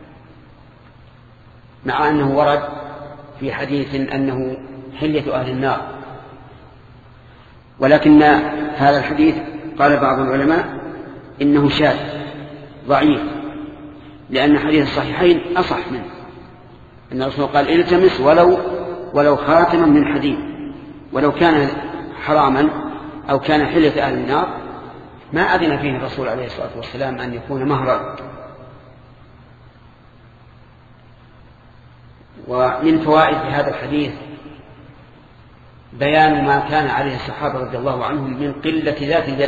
A: مع أنه ورد في حديث أنه حلية أهل النار، ولكن هذا الحديث قال بعض العلماء إنه شاذ ضعيف، لأن حديث الصحيحين أصح منه، أن الرسول قال التمس ولو خاتما من حديد، ولو كان حراما أو كان حلية أهل النار ما أذن فيه الرسول عليه الصلاة والسلام أن يكون مهرا. ومن فوائد هذا الحديث بيان ما كان عليه الصحابة رضي الله عنهم من قلة ذات اليد،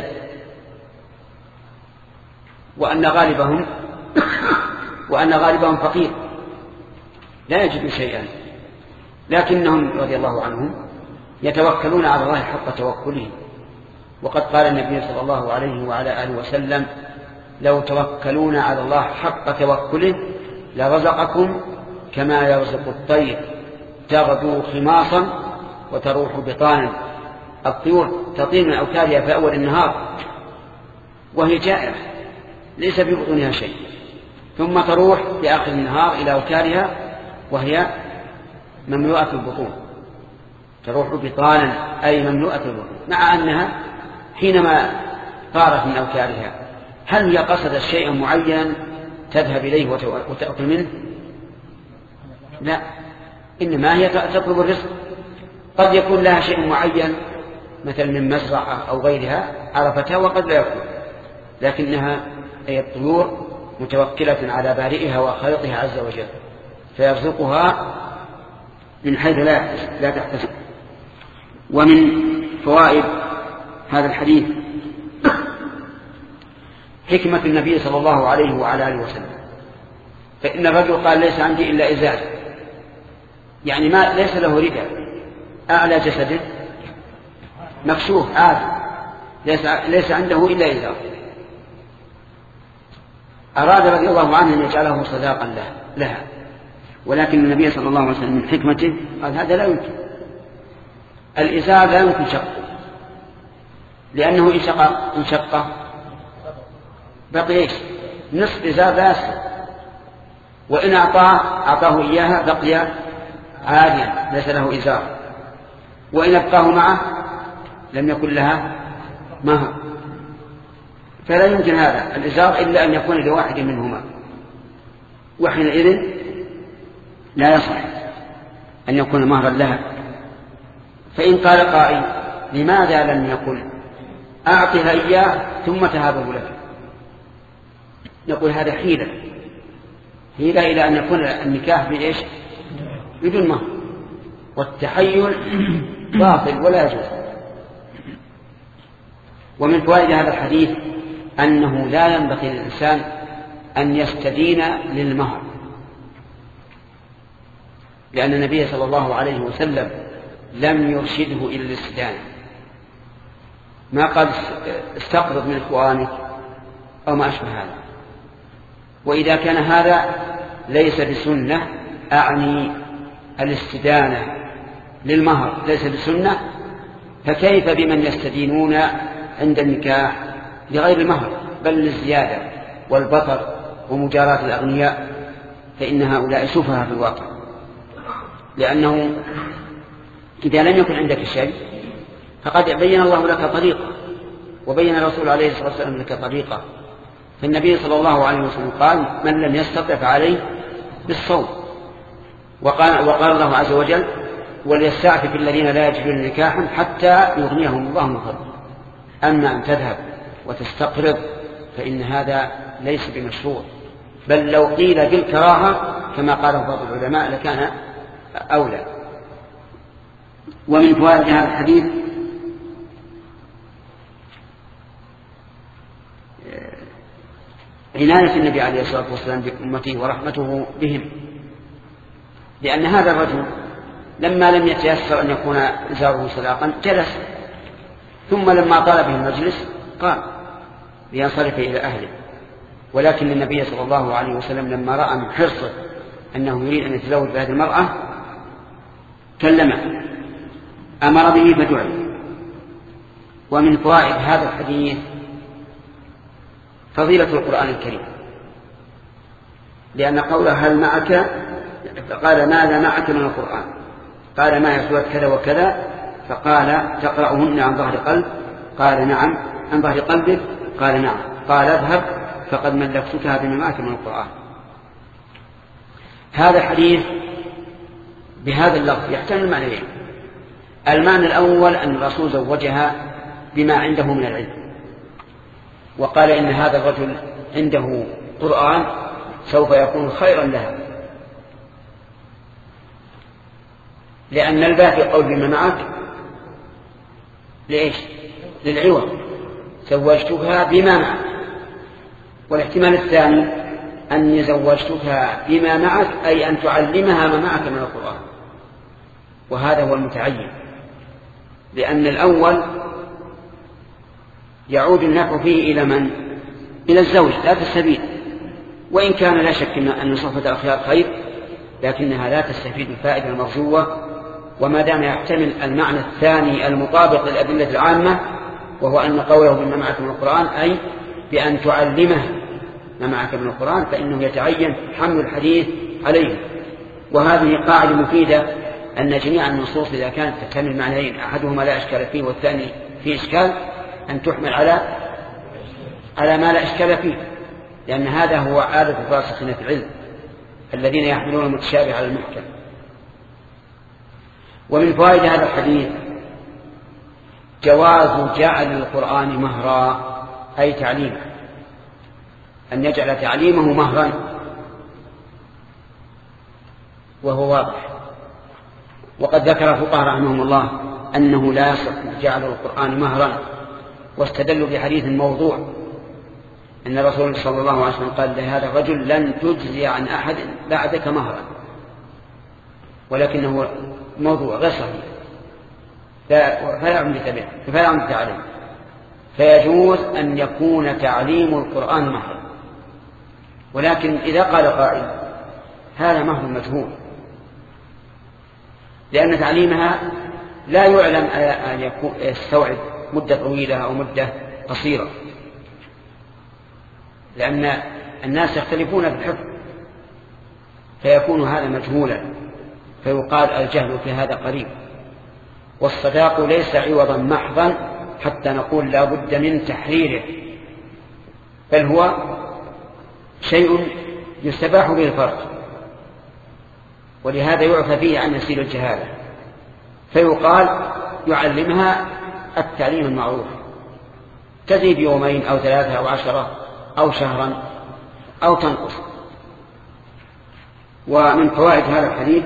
A: وأن غالبهم فقير لا يجد شيئا، لكنهم رضي الله عنهم يتوكلون على الله حق توكله. وقد قال النبي صلى الله عليه وعلى آله وسلم لو توكلون على الله حق توكله لرزقكم كما يرزق الطير تغدو خماصا وتروح بطانا. الطيور تطير من أوكارها في أول النهار وهي جائعة ليس في بطونها شيء، ثم تروح في آخر النهار إلى أوكارها وهي مملوءة البطون، تروح بطانا أي مملوءة البطون، مع أنها حينما طارت من أوكارها هل هي قصدت شيئا معين تذهب إليه وتأكل منه؟ لا، إنما هي تطلب الرزق. قد يكون لها شيء معين مثل من مزرعة أو غيرها عرفتها وقد لا يكون، لكنها هي الطيور متوكلة على بارئها وخالقها عز وجل فيرزقها من حيث لا تحتسب. ومن فوائد هذا الحديث حكمة النبي صلى الله عليه وعلى آله وسلم، فإن الرجل قال ليس عندي إلا إزار، يعني ما ليس له رداء، أعلى جسده مكشوف عادي، ليس عنده إلا إزار. أراد رضي الله عنه أن يجعله صداقا لها، ولكن النبي صلى الله عليه وسلم من حكمته قال هذا لا يمكن. الإزار لا يمكن شقه، لأنه إن شقه بقي إيش؟ نصف إزار لا يسقط، وإن أعطاه إياها بقي عاريا ليس له إزار، وإن أبقاه معه لم يكن لها مهر. فلا يمكن هذا الإزار إلا أن يكون لواحد منهما، وحينئذ لا يصح أن يكون مهرا لها. فإن قال قائل لماذا لم يقل أعطها إياه ثم تهابه لك؟ نقول هذا حيلة إلى أن يكون النكاح بإيش؟ بدون مهر، والتحيل باطل ولا يجوز. ومن فوائد هذا الحديث أنه لا ينبغي للإنسان أن يستدين للمهر، لأن النبي صلى الله عليه وسلم لم يرشده إلى الاستدانة، ما قال استقرض من إخوانك أو ما أشبه هذا. وإذا كان هذا ليس بسنة، أعني الاستدانة للمهر ليس بسنة، فكيف بمن يستدينون عند النكاح لغير المهر بل للزيادة والبطر ومجاراة الأغنياء؟ فإن هؤلاء سفهاء في الواقع، لأنه إذا لم يكن عندك شيء فقد بين الله لك طريقة، وبين الرسول عليه الصلاة والسلام لك طريقة. فالنبي صلى الله عليه وسلم قال من لم يستطع فعليه بالصوم، وقال الله عز وجل وليستعفف الذين لا يجدون نكاحا حتى يغنيهم الله من فضله. أما أن تذهب وتستقرض فإن هذا ليس بمشروع، بل لو قيل بالكراهة كما قاله بعض العلماء لكان أولى. ومن فوائد هذا الحديث عناية النبي عليه الصلاة والسلام بأمته ورحمته بهم، لأن هذا الرجل لما لم يتيسر أن يكون إزاره صداقا جلس، ثم لما طال به المجلس قام لينصرف إلى أهله. ولكن النبي صلى الله عليه وسلم لما رأى من حرصه أنه يريد أن يتزوج بهذه المرأة كلمه، أمر به فدعي. ومن فوائد هذا الحديث فضيلة القرآن الكريم، لأن قوله هل معك قال ماذا معك من القرآن؟ قال ما سورة كذا وكذا، فقال تقرأهن عن ظهر قلب؟ قال نعم. عن ظهر قلبك؟ قال نعم. قال اذهب فقد ملكتها بما معك من القرآن. هذا الحديث بهذا اللفظ يحتمل معنيين. المعنى الأول أن الرسول زوجها بما عنده من العلم، وقال إن هذا الرجل عنده قرآن سوف يكون خيرا لها، لأن الباقي قول بما معك لإيش؟ للعوض، زوجتها بما معك. والاحتمال الثاني أني زوجتها بما معك أي أن تعلمها ما معك من القرآن، وهذا هو المتعين، لأن الأول يعود النفع فيه إلى من؟ إلى الزوج لا السبيل. وإن كان لا شك أن صحبة الأخيار خير، لكنها لا تستفيد الفائدة المرجوة. وما دام يحتمل المعنى الثاني المطابق للأدلة العامة، وهو أن قوله بما معك من القرآن أي بأن تعلمه ما معك من القرآن، فإنه يتعين حمل الحديث عليه. وهذه قاعدة مفيدة، أن جميع النصوص إذا كانت تحتمل معنيين أحدهما لا إشكال فيه والثاني فيه إشكال أن تحمل على ما لا إشكال فيه، لأن هذا هو عادة الراسخين في العلم الذين يحملون المتشابه على المحكم. ومن فوائد هذا الحديث جواز جعل القرآن مهرا أي تعليما، أن يجعل تعليمه مهرا، وهو واضح. وقد ذكر الفقهاء رحمهم الله أنه لا يصح جعل القرآن مهرا، واستدلوا بحديث موضوع أن الرسول صلى الله عليه وسلم قال لهذا الرجل لن تجزي عن أحد بعدك مهرا، ولكنه موضوع غير صحيح فلا عمدة عليه. فيجوز أن يكون تعليم القرآن مهرا، ولكن إذا قال قائل هذا مهر مجهول، لأن تعليمها لا يعلم أن يستوعب مدة طويلة أو مدة قصيرة، لأن الناس يختلفون في الحكم، فيكون هذا مجهولا، فيقال الجهل في هذا قريب. والصداق ليس عوضا محضا حتى نقول لا بد من تحريره، بل هو شيء يستباح به الفرق، ولهذا يعفى فيه عن يسير الجهالة، فيقال يعلمها التعليم المعروف، تزيد يومين أو 3 أو 10 أو شهرا أو تنقص. ومن فوائد هذا الحديث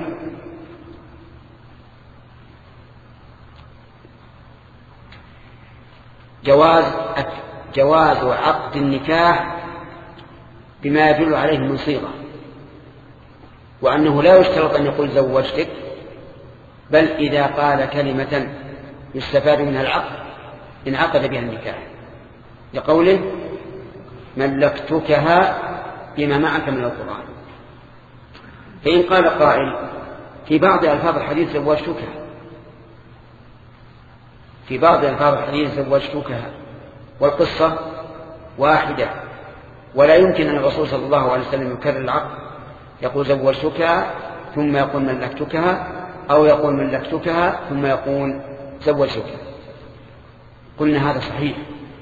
A: جواز عقد النكاح بما يدل عليه من صيغة، وأنه لا يشترط أن يقول زوجتك، بل إذا قال كلمة يستفاد منها العقد انعقد بها النكاح، لقوله ملكتكها بما معك من القرآن. فإن قال قائل في بعض ألفاظ الحديث زوجتكها، في بعض ألفاظ الحديث زوجتكها والقصة واحدة، ولا يمكن أن الرسول صلى الله عليه وسلم يكرر العقد، يقول زوجتكها ثم يقول ملكتكها، أو يقول ملكتكها ثم يقول زوجتكها. قلنا هذا صحيح،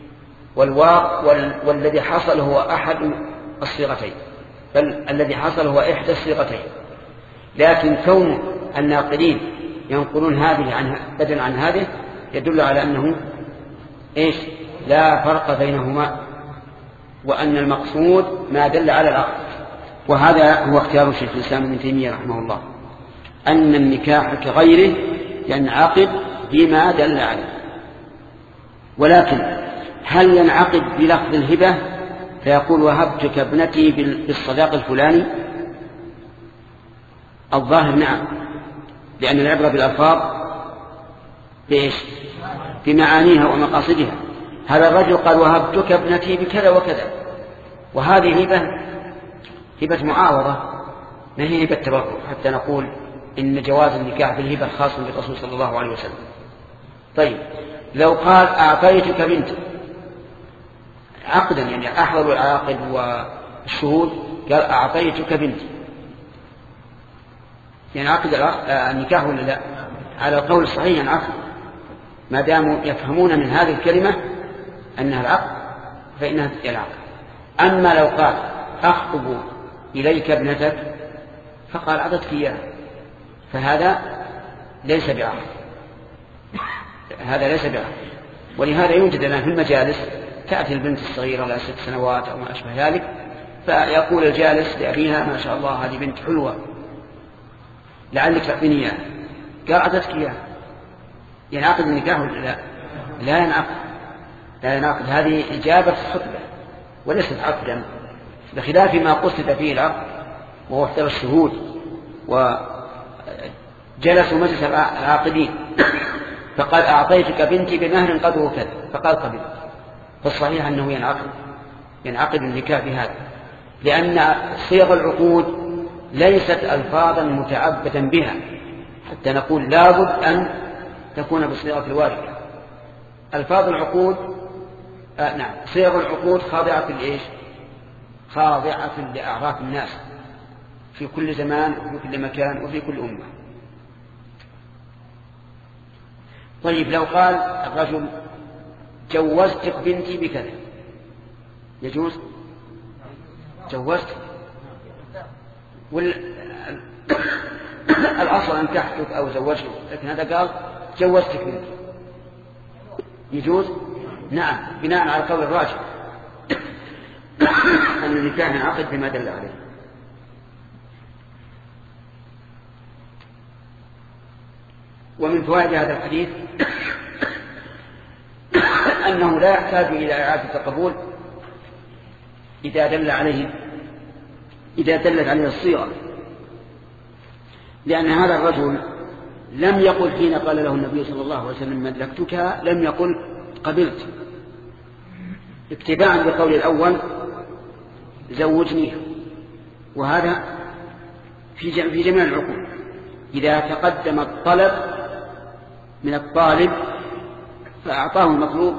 A: والذي حصل هو أحد الصيغتين، بل الذي حصل هو إحدى الصيغتين، لكن كون الناقلين ينقلون هذه عنها بدلا عن هذه يدل على أنه لا فرق بينهما، وأن المقصود ما دل على العقد. وهذا هو اختيار شيخ الإسلام ابن تيمية رحمه الله، أن النكاح كغيره ينعقد بما دل عليه. ولكن هل ينعقد بلفظ الهبة فيقول وهبتك ابنتي بالصداق الفلاني؟ الظاهر نعم، لأن العبرة بالألفاظ بمعانيها ومقاصدها. هذا الرجل قال وهبتك ابنتي بكذا وكذا، وهذه هبة معاوضة، ما هي هبة تبرع، حتى نقول إن جواز النكاح بالهبة خاص بالرسول صلى الله عليه وسلم. طيب لو قال أعطيتك بنتي عقدا، يعني أحضر العاقد والشهود، قال أعطيتك بنتي، يعني عقد النكاح ولا لا؟ على القول الصحيح ينعقد، ما داموا يفهمون من هذه الكلمة أنها العقد فإنها العقد. أما لو قال أخطب إليك ابنتك فقال أعطتك إياها، فهذا ليس بعقد، هذا ليس بعقد. ولهذا يوجد لنا في المجالس تأتي البنت الصغيرة لها 6 سنوات أو ما أشبه ذلك، فيقول الجالس لأبيها ما شاء الله هذه بنت حلوة لعلك تعطيني إياها، قال أعطتك إياها، ينعقد النكاح ولا لا؟ لا ينعقد، لا ينعقد. هذه إجابة خطبة وليست عقدا، بخلاف ما قصد فيه العقد وهو احترى الشهود وجلسوا مجلس العاقدين فقال أعطيتك بنتي بمهر قدره كذا، فقال قبل. فالصحيح أنه ينعقد النكاح بهذا، لأن صيغ العقود ليست ألفاظا متعبدا بها حتى نقول لابد أن تكون بصيغة الواردة. ألفاظ العقود صيغ العقود خاضعة لإيش؟ خاضعة لأعراف الناس في كل زمان وفي كل مكان وفي كل أمة. طيب لو قال الرجل جوزتك بنتي بكذا، يجوز؟ جوزت الأصل أن تحدث أو زوجتك، لكن هذا قال جوزتك بنتي، يجوز؟ نعم، بناء على القول الراجح أن النكاح ينعقد بما دل عليه. ومن فوائد هذا الحديث أنه لا يحتاج إلى إعادة القبول إذا دلت عليه الصيغة، لأن هذا الرجل لم يقل حين قال له النبي صلى الله عليه وسلم ملكتك لم يقل قبلت، اتباعا بقول الأول زوجني، وهذا في جميع العقود. إذا تقدم الطلب من الطالب فأعطاه المطلوب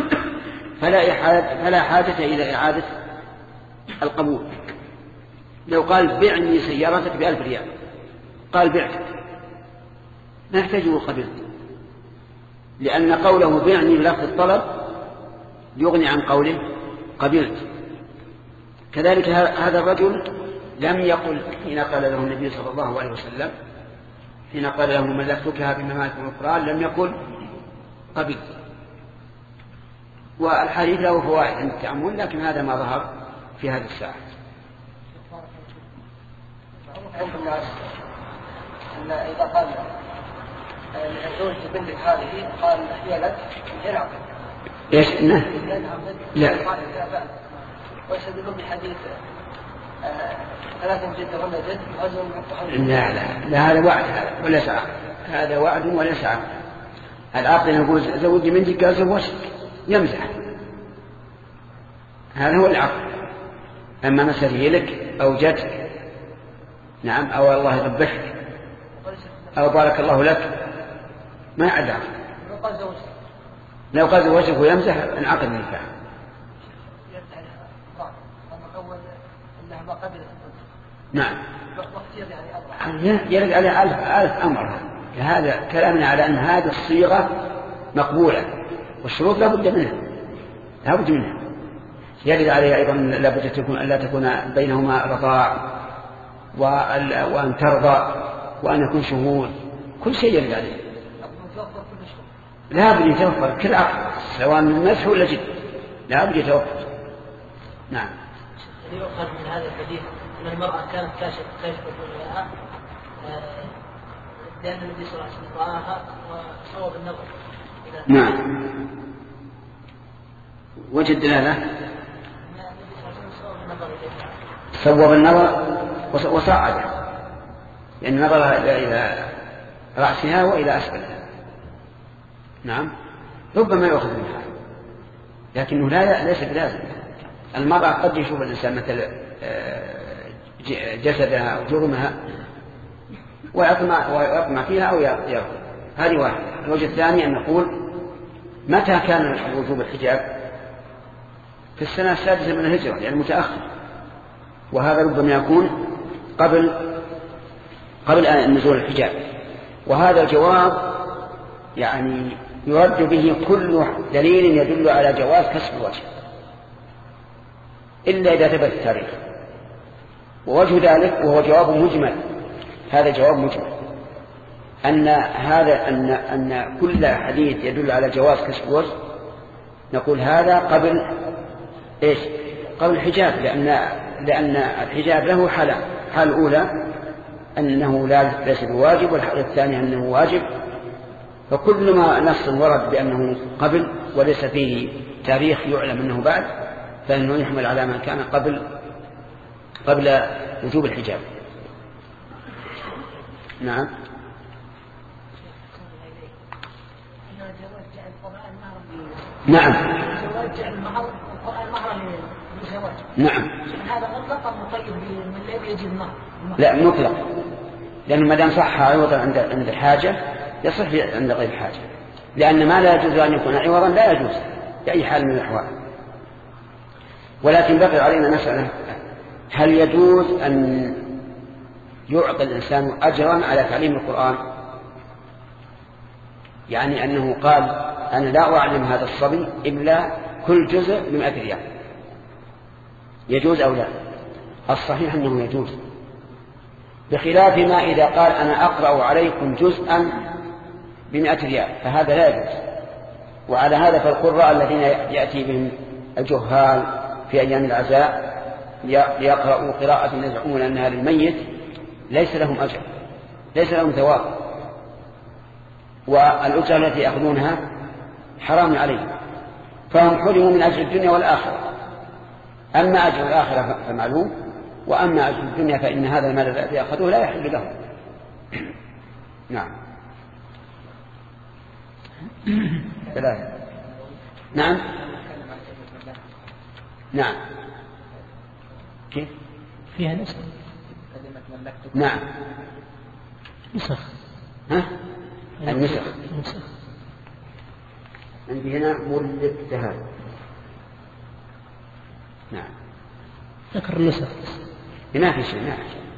A: فلا حاجة إلى إعادة القبول. لو قال بعني سيارتك ب1000 ريال قال بعتك ما يحتاجه قبلت، لأن قوله بعني بلفظ الطلب يغني عن قوله قبلت. كذلك هذا الرجل لم يقل حين قال له النبي صلى الله عليه وسلم حين قال له ملكتكها بممالك القرآن لم يقل قبلت. والحديث له فوائد عند التأمل، لكن هذا ما ظهر في هذه الساعة.
C: عند الناس أن إذا قال الزوج بنتك هذه قال هي لك غير عقد.
A: ايش؟ لا.
C: ويستدلون بحديث 3 جد ولا جد وزن.
A: لا هذا وعد وليس عقد. هذا وعد وليس عقد. العقد يقول زوجي بنتك قال زوجك يمزح، هذا هو العقد. أما مثلا هي لك أو جدك نعم أو الله يذبحك أو بارك الله لك ما يعد عقد. لو قال زوجك ويمزح انعقد النكاح. نعم يرد عليه ألف أمر. هذا كلامنا على أن هذه الصيغة مقبولة والشروط لا بد منها. يرد عليه أيضا لا تكون بينهما رضاع وأن ترضى وأن يكون شهود، كل شيء يرد عليه. لا بد يتوفر كل عقد سواء من مسح ولا جد لا بد يتوفر. نعم.
D: يؤخذ من هذا الحديث أن المرأة كانت كاشفة لها لأن النبي صلى الله عليه وسلم رآها وصوب النظر.
A: نعم. وجد دلالة صوب النظر وصعد، لأن نظرها إلى رأسها وإلى أسفلها. نعم ربما يأخذ منها، لكنه ليس بلازم. المرأة قد يشوف الإنسان مثل جسدها أو جرمها ويطمع فيها أو يرفض. هذه واحد. الوجه الثاني أن نقول متى كان وجوب الحجاب؟ في السنة 6 من الهجرة يعني متأخر، وهذا ربما يكون قبل نزول الحجاب. وهذا الجواب يعني يرد به كل دليل يدل على جواز كسب الوجه إلا إذا ثبت التاريخ. ووجه ذلك وهو جواب مجمل، هذا جواب مجمل أن كل حديث يدل على جواز كسب الوجه نقول هذا قبل إيش؟ قبل الحجاب، لأن الحجاب له حالان. الحالة الأولى أنه ليس بواجب، والحالة الثانية أنه واجب. فكل ما نص ورد بأنه قبل وليس فيه تاريخ يعلم أنه بعد فإنه يحمل على ما كان قبل وجوب الحجاب. نعم. نعم. نعم.
D: هذا مطلق مقيد من الذي يجب النهر؟
A: لا مطلق، لأنه ما دام صح عوضا عند الحاجة يصح عند غير الحاجة، لأن ما لا يجوز أن يكون عوضا لا يجوز بأي حال من الأحوال. ولكن بقي علينا مسألة: هل يجوز أن يعطي الإنسان أجرا على تعليم القرآن؟ يعني أنه قال أنا لا أعلم هذا الصبي إلا كل جزء ب100 ريال، يجوز أو لا؟ الصحيح أنه يجوز، بخلاف ما إذا قال أنا أقرأ عليكم جزءا ب100 ريال فهذا لا يجوز. وعلى هذا فالقراء الذين يأتي بهم الجهال في أيام العزاء ليقرأوا قراءة يزعمون أنها للميت ليس لهم أجر، ليس لهم ثواب، والأجر التي يأخذونها حرام عليهم، فهم حرموا من أجر الدنيا والآخرة. أما أجر الآخرة فمعلوم، وأما أجر الدنيا فإن هذا المال الذي يأخذوه لا يحل لهم. نعم. نعم. نعم. كيف؟
B: فيها نسخ.
A: نعم
B: نسخ.
A: ها؟ النسخ. عندي هنا ملكتها. نعم
B: ذكر النسخ.
A: ما في شيء.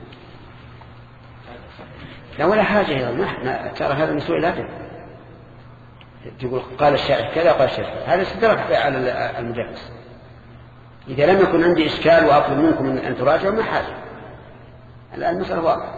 A: لا ولا حاجة أيضا. ترى هذا من سوء الأدب. تقول قال الشاعر كذا قال الشاعر هذا استدراك على المدرس. إذا لم يكن عندي إشكال وأطلب منكم أن تراجعوا ما حاجة. الآن المسألة واضحة.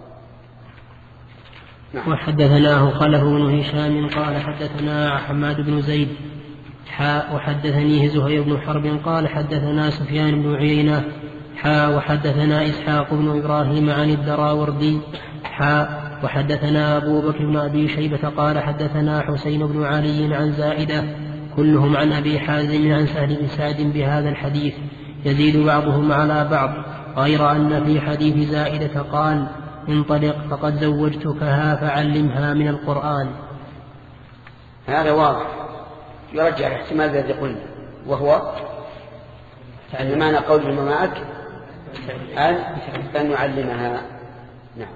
B: نعم. وحدثناه خلف بن هشام قال حدثنا حماد بن زيد وحدثني زهير بن حرب قال حدثنا سفيان بن عيينة وحدثنا إسحاق بن إبراهيم عن الدراوردي وحدثنا أبو بكر بن أبي شيبة قال حدثنا حسين بن علي عن زائدة كلهم عن أبي حازم عن سهل بن سعد بهذا الحديث يزيد بعضهم على بعض غير أن في حديث زائدة قال انطلق فقد زوجتكها فعلمها من القرآن.
A: هذا واضح يرجع الاحتمال الذي قلنا وهو أن معنى قوله معك أن يعلمها. نعم.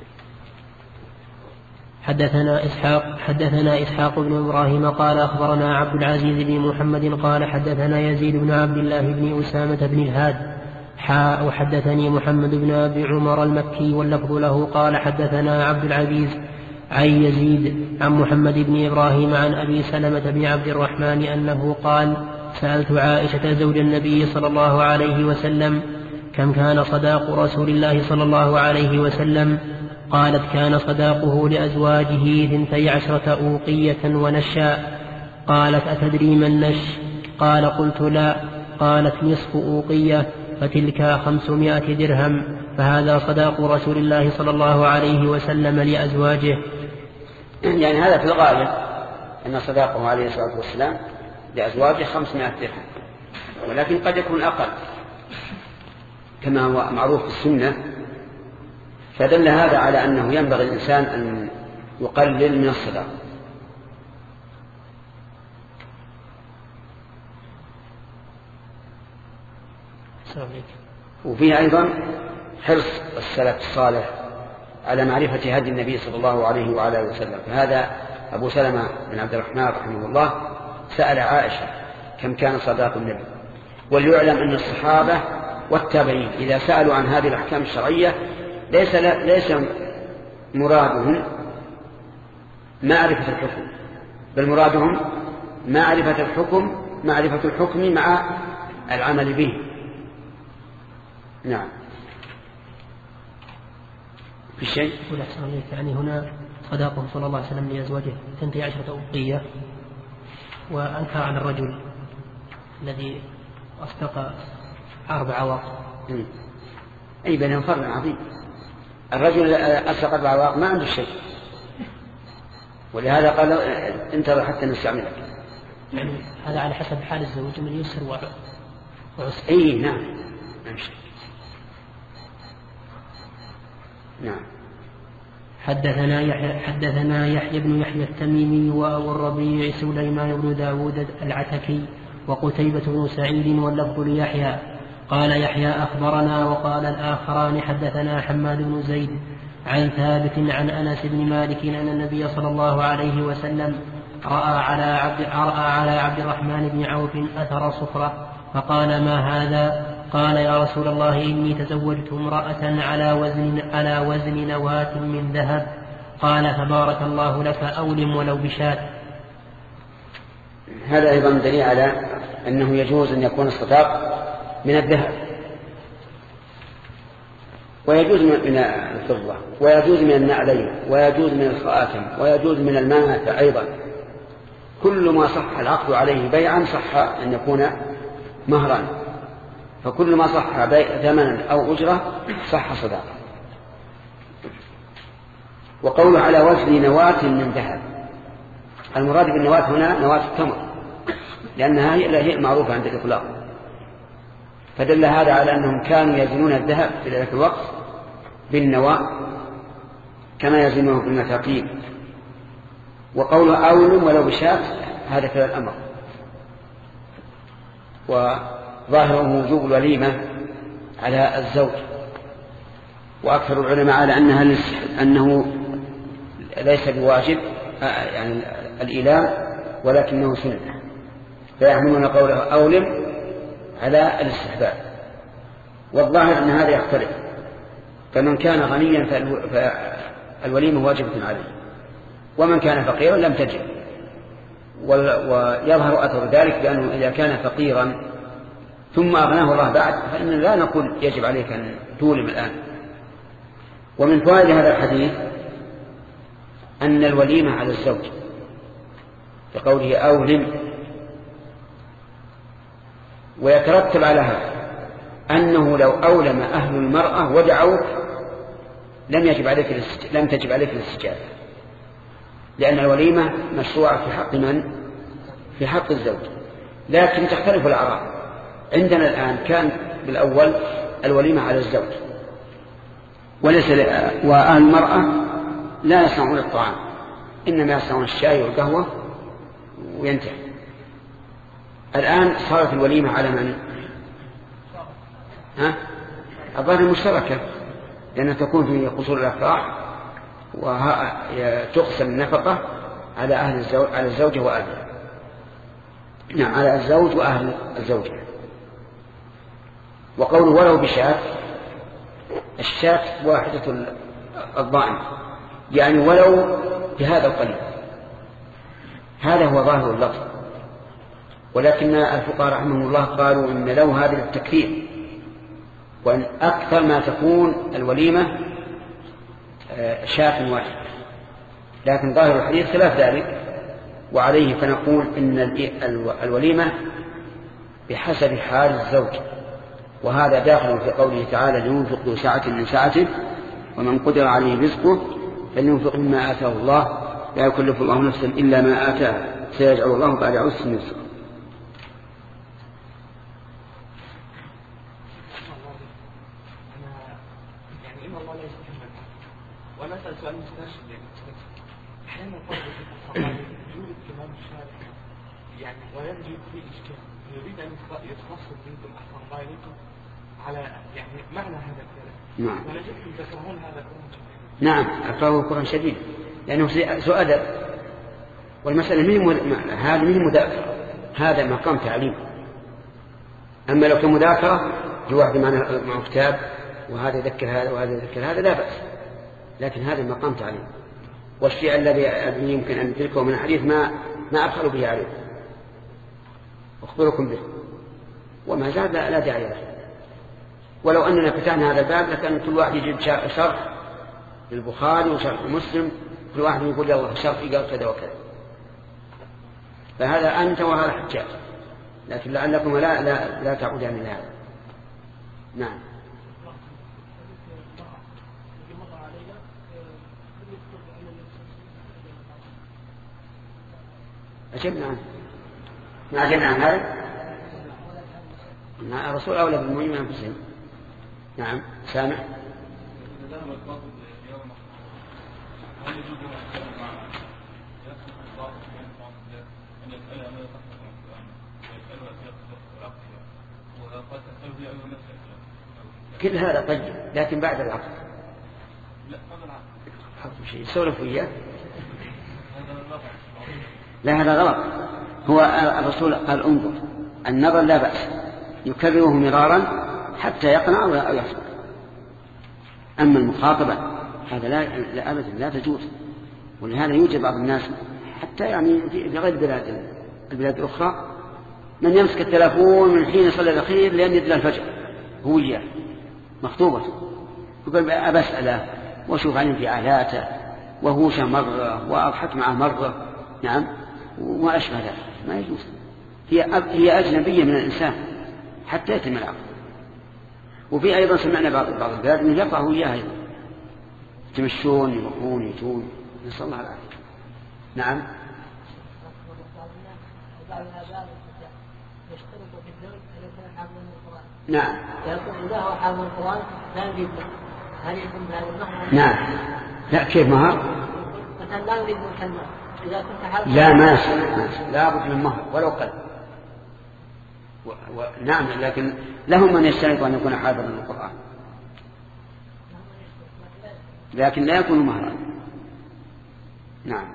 B: حدثنا إسحاق بن إبراهيم قال أخبرنا عبد العزيز بن محمد قال حدثنا يزيد بن عبد الله بن أسامة بن الهاد وحدثني محمد بن أبي عمر المكي واللفظ له قال حدثنا عبد العزيز عن يزيد عن محمد بن إبراهيم عن أبي سلمة بن عبد الرحمن أنه قال سألت عائشة زوج النبي صلى الله عليه وسلم كم كان صداق رسول الله صلى الله عليه وسلم قالت كان صداقه لأزواجه 12 أوقية ونشا. قالت أتدري ما النش؟ قال قلت لا. قالت نصف أوقية فتلك 500 درهم فهذا صداق رسول الله صلى الله عليه وسلم لأزواجه.
A: يعني هذا في الغالب أن صداقه عليه الصلاة والسلام لأزواجه 500 درهم ولكن قد يكون أقل كما هو معروف في السنة. فدل هذا على أنه ينبغي الإنسان أن يقلل من الصداق. وفيه أيضا حرص السلف الصالح على معرفة هدي النبي صلى الله عليه وعلى آله وسلم. فهذا أبو سلمة بن عبد الرحمن رحمه الله سأل عائشة كم كان صداق النبي. وليعلم أن الصحابة والتابعين إذا سألوا عن هذه الأحكام الشرعية ليس مرادهم معرفة الحكم بل مرادهم معرفة الحكم مع العمل به. نعم. في شيء
B: يعني هنا صداقه صلى الله عليه وسلم لأزواجه 12 أوقية وأنكر عن الرجل الذي أصدق 4 أواق.
A: أي بينهم فرق عظيم. الرجل أصدق 4 أواق ما عنده شيء ولهذا قال انتظر حتى نستعملك.
B: يعني هذا على حسب حال الزوج من يسر وعسر.
A: أي نعم. نعم.
B: حدثنا يحيى بن يحيى التميمي وأبو الربيع سليمان بن داود العتكي وقتيبة بن سعيد واللفظ ليحيى قال يحيى أخبرنا وقال الآخران حدثنا حماد بن زيد عن ثابت عن أنس بن مالك أن النبي صلى الله عليه وسلم رأى على عبد الرحمن بن عوف أثر صفرة فقال ما هذا؟ قال يا رسول الله إني تزوجت امرأة على وزن نواة من ذهب. قال فبارك الله لك أولم ولو بشاة.
A: هذا أيضا دليل على أنه يجوز أن يكون الصداق من الذهب ويجوز من الفضة ويجوز من النعلين ويجوز من الخاتم ويجوز من المانع أيضا. كل ما صح العقد عليه بيعا صح أن يكون مهرا فكل ما صح ثمنا أو أجرة صح صداقة. وقوله على وزن نواة من ذهب المراد بالنواة هنا نواة التمر لأنها هي المعروفة عند الإطلاق. فدل هذا على أنهم كانوا يزنون الذهب في ذلك الوقت بالنواة كما يزنونه بالمثاقيل. وقوله أولم ولو بشاة هذا كذا الأمر وظاهره وجوب الوليمة على الزوج وأكثر العلماء على أنه ليس بواجب يعني الإيلام ولكنه سنة، فيحملون قوله أولم على الاستحباب. والظاهر أن هذا يختلف، فمن كان غنيا فالوليمة واجبة عليه، ومن كان فقيرا لم تجب. ويظهر أثر ذلك بأنه إذا كان فقيرا ثم أغناه الله بعد فإن لا نقول يجب عليك أن تولم الآن. ومن فوائد هذا الحديث أن الوليمة على الزوج كقوله أولم، ويترتب على هذا أنه لو أولم أهل المرأة ودعوك لم تجب عليك الاستجابة، لأن الوليمة مشروعة في حق من؟ في حق الزوج. لكن تختلف الأعراض. عندنا الآن كان بالأول الوليمة على الزوج وأهل المرأة لا يصنعون الطعام، إنما يصنعون الشاي والقهوة وينتهي. الآن صارت الوليمة على من؟ الظاهر المشتركة، لأنها تكون في قصور الأفراح وتقسم النفقة على على الزوجة وأهلها. نعم، على الزوج وأهل الزوجة. وقوله ولو بشاة، الشاة واحدة الضائن، يعني ولو بهذا القليل. هذا هو ظاهر اللفظ، ولكن الفقهاء رحمهم الله قالوا إن لو هذا للتكفير، وأن أكثر ما تكون الوليمة شاة واحد، لكن ظاهر الحديث خلاف ذلك، وعليه فنقول إن الوليمة بحسب حال الزوج، وهذا داخل في قوله تعالى لينفق ذو سعة من سعته ومن قدر عليه رزقه فلينفق مما آتاه الله لا يكلف الله نفسا إلا ما آتاه سيجعل الله بعد عسر يسرا.
E: وأنا أسأل سؤال مستشفى أحيانا فرض يوجد كمان الشارع يعني ويجد فيه إشكال، يريد أن يتخصص منكم أحسن الله إليكم على يعني معنى هذا الكلام.
A: نعم.
E: ونجدكم تكرهون هذا القرآن.
A: نعم، أكرهه القرآن شديد لأنه سوء أدب، والمسألة هذه من مذاكرة، هذا مقام تعليم. أما لو كان مذاكرة في واحد معه كتاب وهذا يذكر هذا وهذا يذكر هذا لا بأس، لكن هذا مقام تعليم. والشيء الذي يمكن أن ندركه من الحديث ما أبخل به عليه أخبركم به، وما زاد لا داعي له. ولو أننا فتحنا هذا الباب لكان كل واحد يجيب شرح للبخاري وشرح مسلم، كل واحد يقول يلا شرحي قال كذا وكذا، فهذا أنت وهذا حجاج، لكن لعلكم لا تعودان إلى هذا. نعم. أجبنا عنه، ما أجبنا عن هذا. الرسول أولى بالمؤمنين من أنفسهم. نعم. سامع. كل هذا طيب، لكن بعد العقد. لا شيء يسولف وياه. لا هذا غلط. هو الرسول قال انظر، النظر لا بأس، يكرره مرارا حتى يقنع أو يحصل. أما المخاطبة هذا لا أبدا لا تجوز. ولهذا يوجد بعض الناس حتى يعني في غير البلاد الأخرى من يمسك التلفون من حين صلى الأخير لأن يدل الفجر هو إياه مخطوبته، يقول أبسأله وشوف عن انفعالاته وهوش مرة وأضحك معه مرة. نعم. وما أشبه ذلك ما يجوز. هي أجنبية من الإنسان حتى يتم العقد. وفي أيضا سمعنا بعض البلاد أنه يقعوا إياها أيضا، يتمشون يروحون يتون، نسأل الله العافية. نعم. نعم.
D: إذا هو حافظ القرآن لا يريد هل يكون بهذا المهر؟
A: نعم. لا كيف مهر؟
D: مثلا لا يريد الكلمة إذا كنت حافظ.
A: لا ماشي لا بد من مهر ولو قل. نعم، لكن لهم من يشترط أن يكون حافظا للقرآن. لكن لا يكون مهرا. نعم.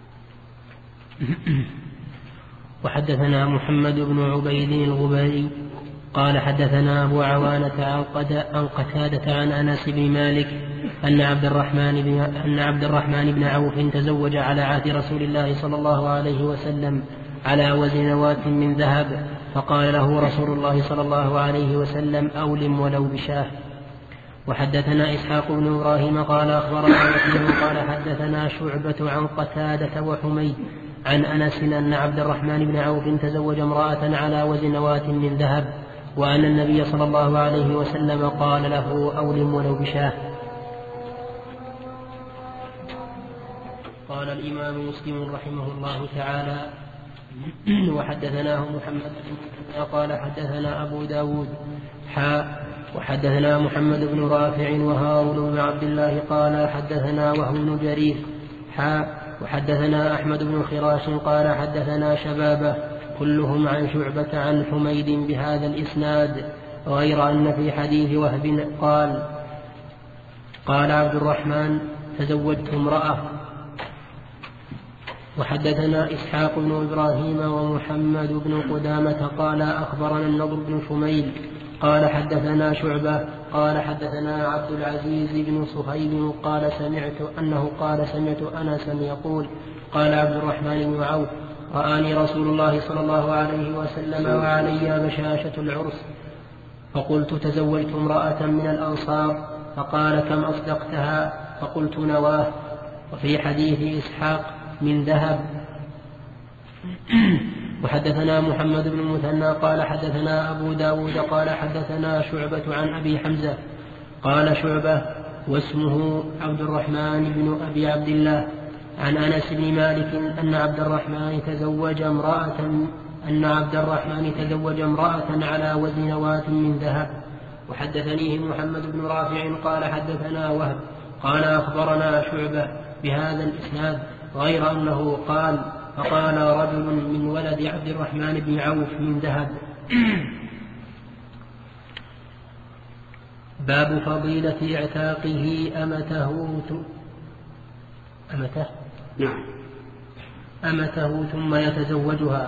B: وحدثنا محمد بن عبيد الغباري قال حدثنا أبو عوانة عن قتادة عن أنس بن مالك أن عبد الرحمن بن عوف تزوج على عهد رسول الله صلى الله عليه وسلم على وزن نواة من ذهب، فقال له رسول الله صلى الله عليه وسلم: أولم ولو بشاه. وحدثنا إسحاق بن إبراهيم قال أخبرنا وكيع قال حدثنا شعبة عن قتادة وحميد عن أنس أن عبد الرحمن بن عوف تزوج امرأة على وزن نواة من ذهب، وأن النبي صلى الله عليه وسلم قال له: أولم ولو بشاه. قال الإمام مسلم رحمه الله تعالى: وحدثناه محمد بن قال حدثنا أبو داود وحدثنا محمد بن رافع وهارون بن عبد الله قال حدثنا وهو بن جرير وحدثنا أحمد بن خراش قال حدثنا شبابه كلهم عن شعبة عن حميد بهذا الإسناد، غير أن في حديث وهب قال عبد الرحمن: تزوجت امرأة. وحدثنا إسحاق بن إبراهيم ومحمد بن قدامة قال أخبرنا النضر بن شميل قال حدثنا شعبة قال حدثنا عبد العزيز بن صهيب قال سمعت أنسا يقول: قال عبد الرحمن بن عوف: رآني رسول الله صلى الله عليه وسلم وعلي بشاشة العرس، فقلت: تزوجت امرأة من الأنصار، فقال: كم أصدقتها؟ فقلت: نواه. وفي حديث إسحاق: من ذهب. وحدثنا محمد بن المثنى قال حدثنا أبو داود قال حدثنا شعبة عن أبي حمزة قال شعبة واسمه عبد الرحمن بن أبي عبد الله عن أنس بن مالك أن عبد الرحمن تزوج امرأة على وزن نواة من ذهب. وحدثنيه محمد بن رافع قال حدثنا وهب قال أخبرنا شعبة بهذا الإسناد، غير أنه قال: فقال رجل من ولد عبد الرحمن بن عوف من ذهب. باب فضيلة اعتاقه أمته ثم يتزوجها.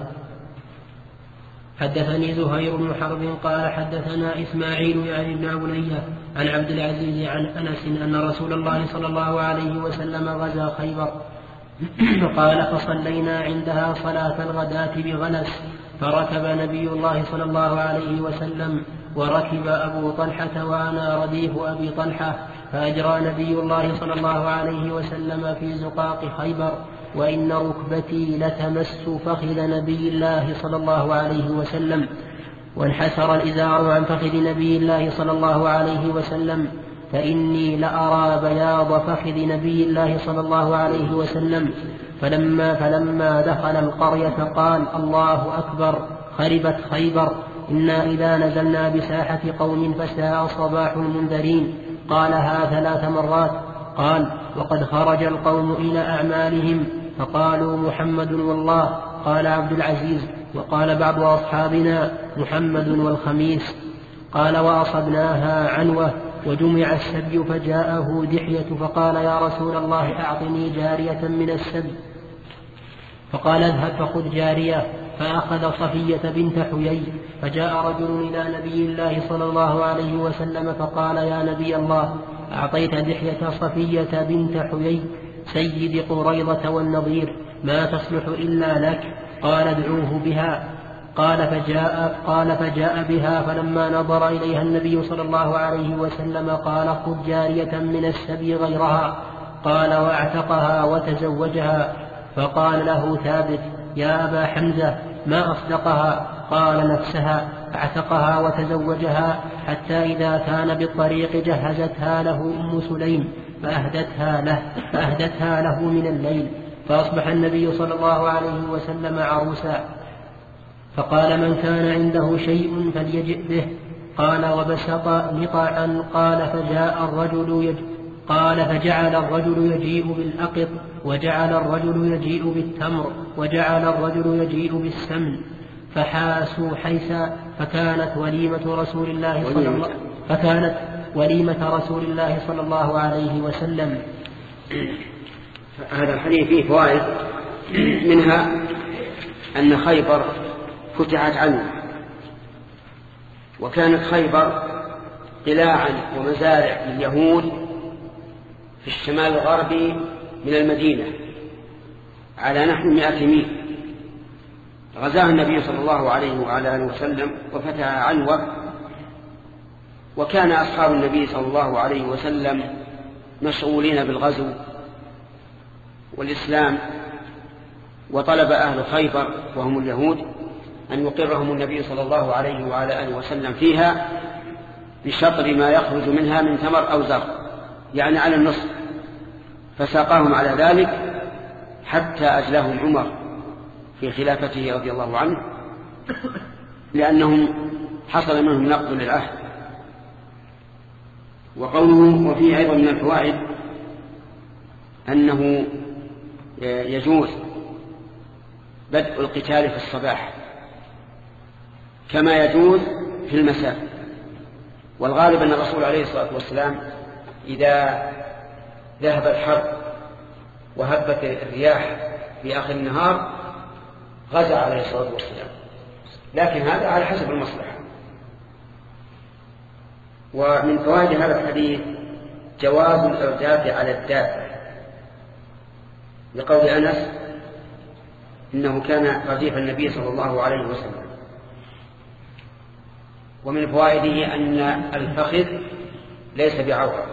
B: حدثني زهير بن حرب قال حدثنا إسماعيل يعني بن عبنية عن عبد العزيز عن أنس أن رسول الله صلى الله عليه وسلم غزا خيبر، قال: فصلينا عندها صلاة الغداة بغلس، فركب نبي الله صلى الله عليه وسلم وركب أبو طلحة وأنا رديف أبي طلحة، فأجرى نبي الله صلى الله عليه وسلم في زقاق خيبر، وإن ركبتي لتمس فخذ نبي الله صلى الله عليه وسلم، وانحسر الإزار عن فخذ نبي الله صلى الله عليه وسلم، فإني لأرى بياض فخذ نبي الله صلى الله عليه وسلم. فلما دخل القرية قال: الله أكبر، خربت خيبر، إنا إذا نزلنا بساحة قوم فساء صباح المنذرين. قالها 3 مرات. قال: وقد خرج القوم إلى أعمالهم فقالوا: محمد والله. قال عبد العزيز: وقال بعض أصحابنا: محمد والخميس. قال: وأصبناها عنوة وجمع السبي، فجاءه دحية فقال: يا رسول الله أعطني جارية من السبي. فقال: اذهب فخذ جارية. فأخذ صفية بنت حيي. فجاء رجل إلى نبي الله صلى الله عليه وسلم فقال: يا نبي الله، أعطيت دحية صفية بنت حيي سيد قريظة والنضير، ما تصلح إلا لك. قال: ادعوه بها. قال فجاء بها، فلما نظر إليها النبي صلى الله عليه وسلم قال: خذ جارية من السبي غيرها. قال: واعتقها وتزوجها. فقال له ثابت: يا أبا حمزة، ما أصدقها؟ قال: نفسها، اعتقها وتزوجها، حتى إذا كان بالطريق جهزتها له أم سليم فأهدتها له من الليل، فأصبح النبي صلى الله عليه وسلم عروسا. فقال: من كان عنده شيء فليجئ به. قال: وبسط نطعا. قال: فجعل الرجل يجيء بالأقط، وجعل الرجل يجيء بالتمر، وجعل الرجل يجيء بالسمن، فحاسوا حيسا. فكانت وليمة رسول الله صلى الله عليه وسلم.
A: هذا الحديث فيه فوائد، منها أن خيبر فتحت عنه، وكانت خيبر قلاعا ومزارع لليهود في الشمال الغربي من المدينة على نحو 100 ميل. غزاها النبي صلى الله عليه وعلى آله وسلم وفتح عنوة، وكان أصحاب النبي صلى الله عليه وسلم مشغولين بالغزو والإسلام، وطلب أهل خيبر وهم اليهود أن يقرهم النبي صلى الله عليه وعلى آله وسلم فيها بشطر ما يخرج منها من تمر أو زرع، يعني على النصف، فساقاهم على ذلك حتى أجلاهم عمر في خلافته رضي الله عنه، لأنهم حصل منهم نقض للعهد. وقوله وفيه أيضا من الفوائد أنه يجوز بدء القتال في الصباح كما يجوز في المساء، والغالب أن الرسول عليه الصلاة والسلام إذا ذهب الحرب وهبت الرياح في آخر النهار غزا عليه الصلاة والسلام، لكن هذا على حسب المصلحة. ومن فوائد هذا الحديث جواز الإرداف على الدابة، لقول أنس إنه كان رديف النبي صلى الله عليه وسلم. ومن فوائده أن الفخذ ليس بعورة،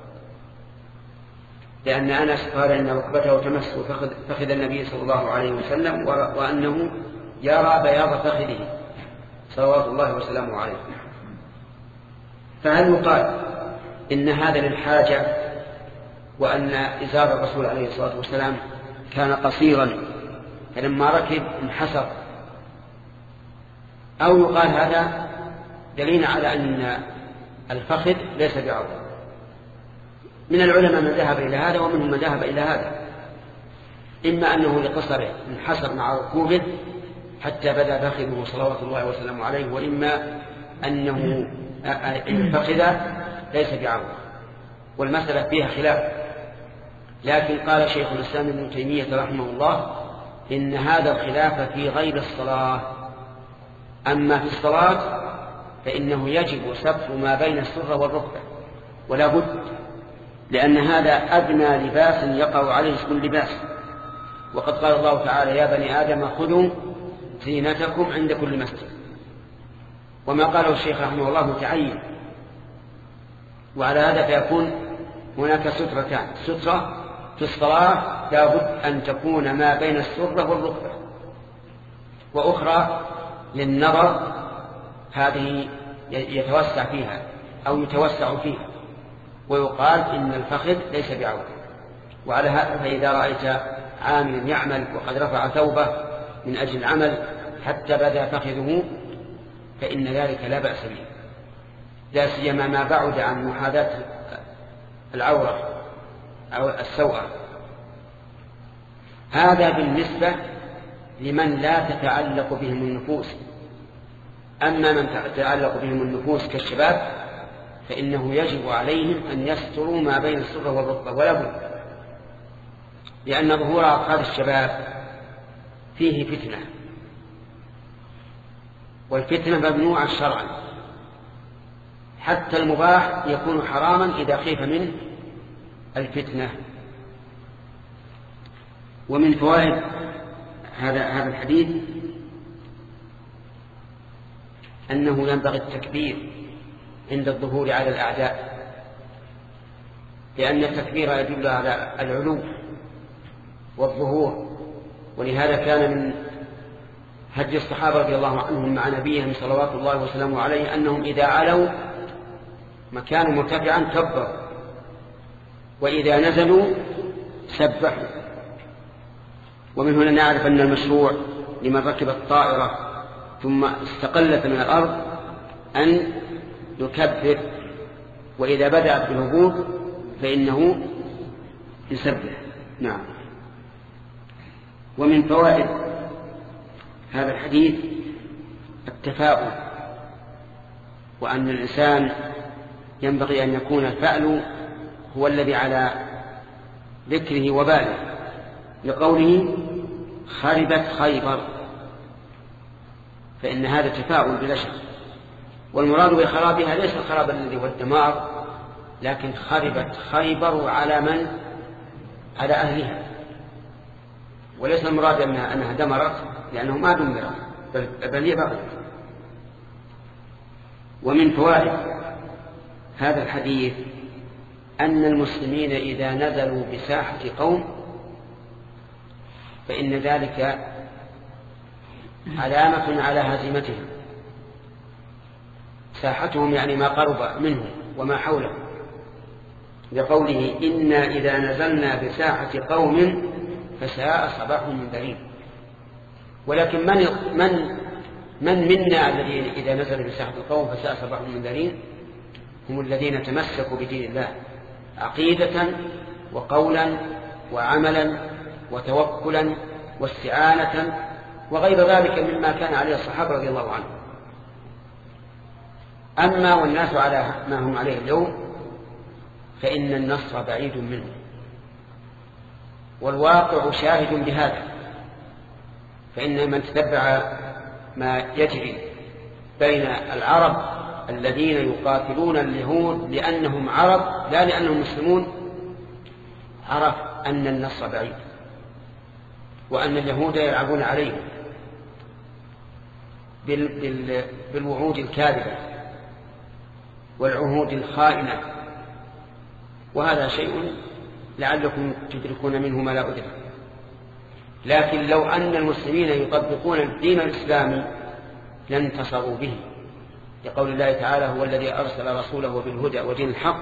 A: لأن أنس قال إن ركبته تمس فخذ النبي صلى الله عليه وسلم، وأنه يرى بياض فخذه صلوات الله وسلامه عليه. فهل يقال إن هذا للحاجة وأن إزار الرسول عليه الصلاة والسلام كان قصيرا فلما ركب انحسر، أو يقال هذا دليل على أن الفخذ ليس بعورة؟ من العلماء من ذهب إلى هذا ومنهم من ذهب إلى هذا، إما أنه لقصره انحسر مع ركوبه حتى بدا فخذه صلوات الله وسلامه عليه، وإما أنه الفخذ ليس بعورة، والمسألة فيها خلاف. لكن قال شيخ الإسلام ابن تيمية رحمه الله إن هذا الخلاف في غير الصلاة، أما في الصلاة فإنه يجب ستر ما بين السرة والركبة ولا بد، لأن هذا أدنى لباس يقع عليه اسم اللباس. وقد قال الله تعالى يا بني آدم خذوا زينتكم عند كل مسجد، وما قاله الشيخ رحمه الله متعين. وعلى هذا فيكون هناك سترتان: سترة في الصلاة لا بد أن تكون ما بين السرة والركبة، وأخرى للنظر هذه يتوسع فيها أو يتوسع فيها، ويقال إن الفخذ ليس بعورة. وعلى هذا فإذا رأيت عامل يعمل وقد رفع ثوبه من أجل العمل حتى بدا فخذه فإن ذلك لا بأس به، لا سيما ما بعد عن محاذاة العورة أو السوءة. هذا بالنسبة لمن لا تتعلق بهم النفوس. أما من تتعلق بهم النفوس كالشباب فإنه يجب عليهم أن يستروا ما بين السرة والركبة ولا بد، لأن ظهور أعقاد الشباب فيه فتنة، والفتنة ممنوعة شرعا، حتى المباح يكون حراما إذا خيف منه الفتنة. ومن فوائد هذا الحديث أنه ينبغي التكبير عند الظهور على الأعداء، لأن التكبير يدل على العلو والظهور. ولهذا كان من هدي الصحابة رضي الله عنهم مع نبيهم صلوات الله وسلامه عليه أنهم إذا علوا مكان مرتفعا كبروا، وإذا نزلوا سبحوا. ومن هنا نعرف أن المشروع لمن ركب الطائرة ثم استقلت من الأرض أن يكبر، وإذا بدأت بالهبوط فإنه يسبح. نعم. ومن فوائد هذا الحديث التفاؤل، وأن الإنسان ينبغي أن يكون الفعل هو الذي على ذكره وباله، لقوله خربت خيبر، فإن هذا تفاؤل بلا شك. والمراد بخرابها ليس الخراب الذي هو الدمار، لكن خربت خيبر على من؟ على أهلها، وليس المراد أنها دمرت، لأنه ما دمرت بل هي بغت. ومن فوائد هذا الحديث أن المسلمين إذا نزلوا بساحة قوم فإن ذلك علامة على هزيمتهم. ساحتهم يعني ما قرب منه وما حوله، لقوله إنا إذا نزلنا بساحة قوم فساء صباح المنذرين. ولكن من منا الذين إذا نزلوا بساحة قوم فساء صباح المنذرين؟ هم الذين تمسكوا بدين الله عقيدة وقولا وعملا وتوكلا واستعانة وغير ذلك مما كان عليه الصحابة رضي الله عنهم. أما والناس على ما هم عليه اليوم فإن النصر بعيد منه، والواقع شاهد بهذا. فإن من تتبع ما يجري بين العرب الذين يقاتلون اليهود لأنهم عرب لا لأنهم مسلمون عرف أن النصر بعيد، وأن اليهود يلعبون عليهم بالوعود الكاذبة والعهود الخائنة، وهذا شيء لعلكم تدركون منه ما لا أدرك. لكن لو أن المسلمين يطبقون الدين الإسلامي لانتصروا به، لقول الله تعالى هو الذي أرسل رسوله بالهدى ودين الحق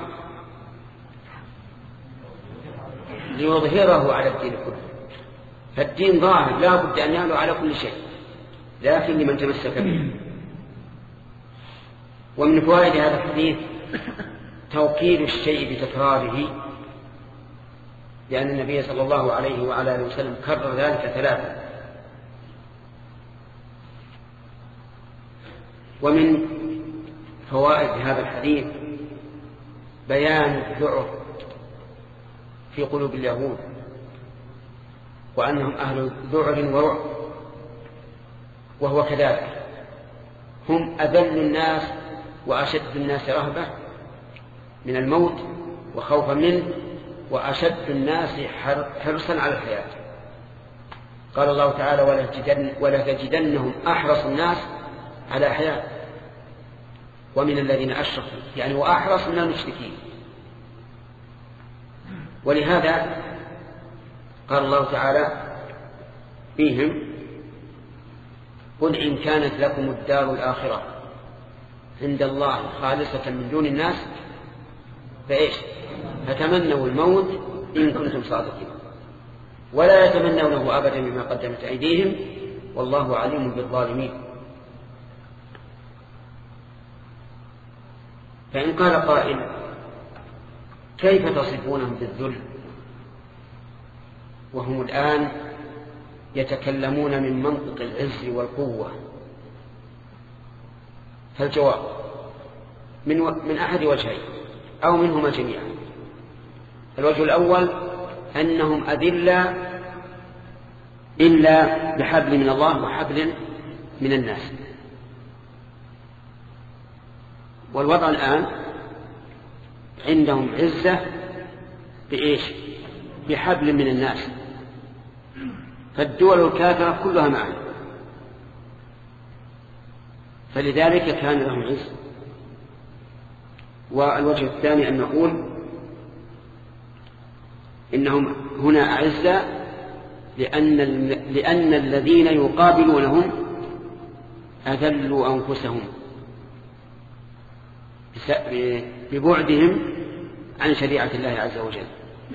A: ليظهره على الدين كله. فالدين ظاهر لا بد أن يعلو على كل شيء، لكن لمن تمسك به. ومن فوائد هذا الحديث توكيد الشيء بتكراره، لأن النبي صلى الله عليه وعلى آله وسلم كرر ذلك 3. ومن فوائد هذا الحديث بيان الذعر في قلوب اليهود، وأنهم أهل ذعر ورعب، وهو كذلك، هم أذل الناس وأشد الناس رهبة من الموت وخوفا منه، وأشد الناس حرصا على الحياة. قال الله تعالى ولتجدنهم أحرص الناس على حياة ومن الذين أشركوا، يعني وأحرص من المشركين. ولهذا قال الله تعالى فيهم قل إن كانت لكم الدار الآخرة عند الله خالصة من دون الناس فإيش؟ فتمنوا الموت إن كنتم صادقين ولا يتمنونه أبدا بما قدمت أيديهم والله عليم بالظالمين. فإن قال قائل كيف تصفونهم بالذل وهم الآن يتكلمون من منطق العز والقوة؟ فالجواب من أحد وجهين أو منهما جميعا. الوجه الأول أنهم أذلة إلا بحبل من الله وحبل من الناس، والوضع الآن عندهم عزة بإيش؟ بحبل من الناس، فالدول الكافرة كلها معا، فلذلك كان لهم عز. والوجه الثاني أن نقول إنهم هنا أعزة لأن الذين يقابلونهم أذلوا أنفسهم ببعدهم عن شريعة الله عز وجل،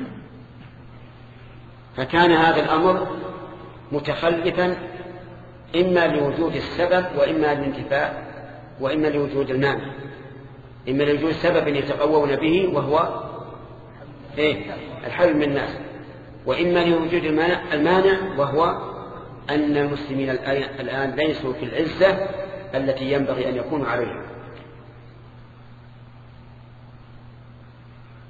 A: فكان هذا الأمر متخلفا إما لوجود السبب وإما للانتفاء وإما لوجود المانع، إما لوجود سبب يتقوون به وهو الحبل من الناس، وإما لوجود المانع وهو أن المسلمين الآن ليسوا في العزة التي ينبغي أن يكونوا عليها.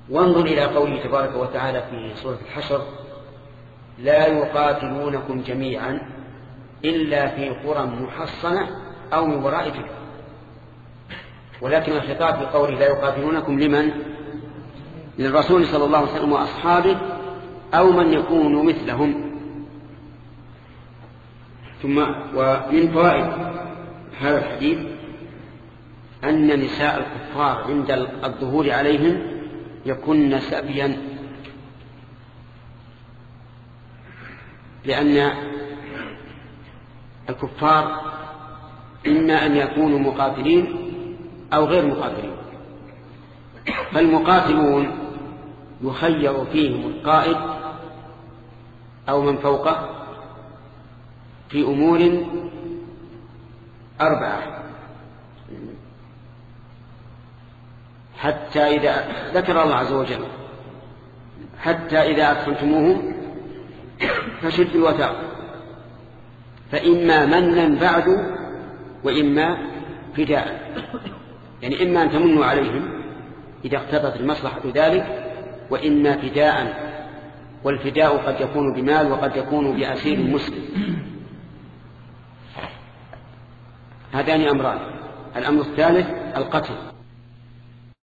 A: وانظر إلى قوله تبارك وتعالى في سورة الحشر: لا يقاتلونكم جميعا إلا في قرى محصنة أو من وراء جدر. ولكن الخطاب في قوله لا يقاتلونكم لمن؟ للرسول صلى الله عليه وسلم وأصحابه أو من يكون مثلهم. ثم ومن فوائد هذا الحديث أن نساء الكفار عند الظهور عليهم يكن سبيا، لأن الكفار إما أن يكونوا مقاتلين أو غير مقاتلين. فالمقاتلون يخير فيهم القائد أو من فوقه في أمور 4، حتى إذا ذكر الله عز وجل: حتى إذا أثخنتموهم فشدوا الوثاق، فإما منا بعد وإما فداء. يعني إما أن تمنوا عليهم إذا اقتضت المصلحة ذلك، وإما فداء، والفداء قد يكون بمال وقد يكون بأسير مسلم. هذان أمران. الأمر الثالث القتل،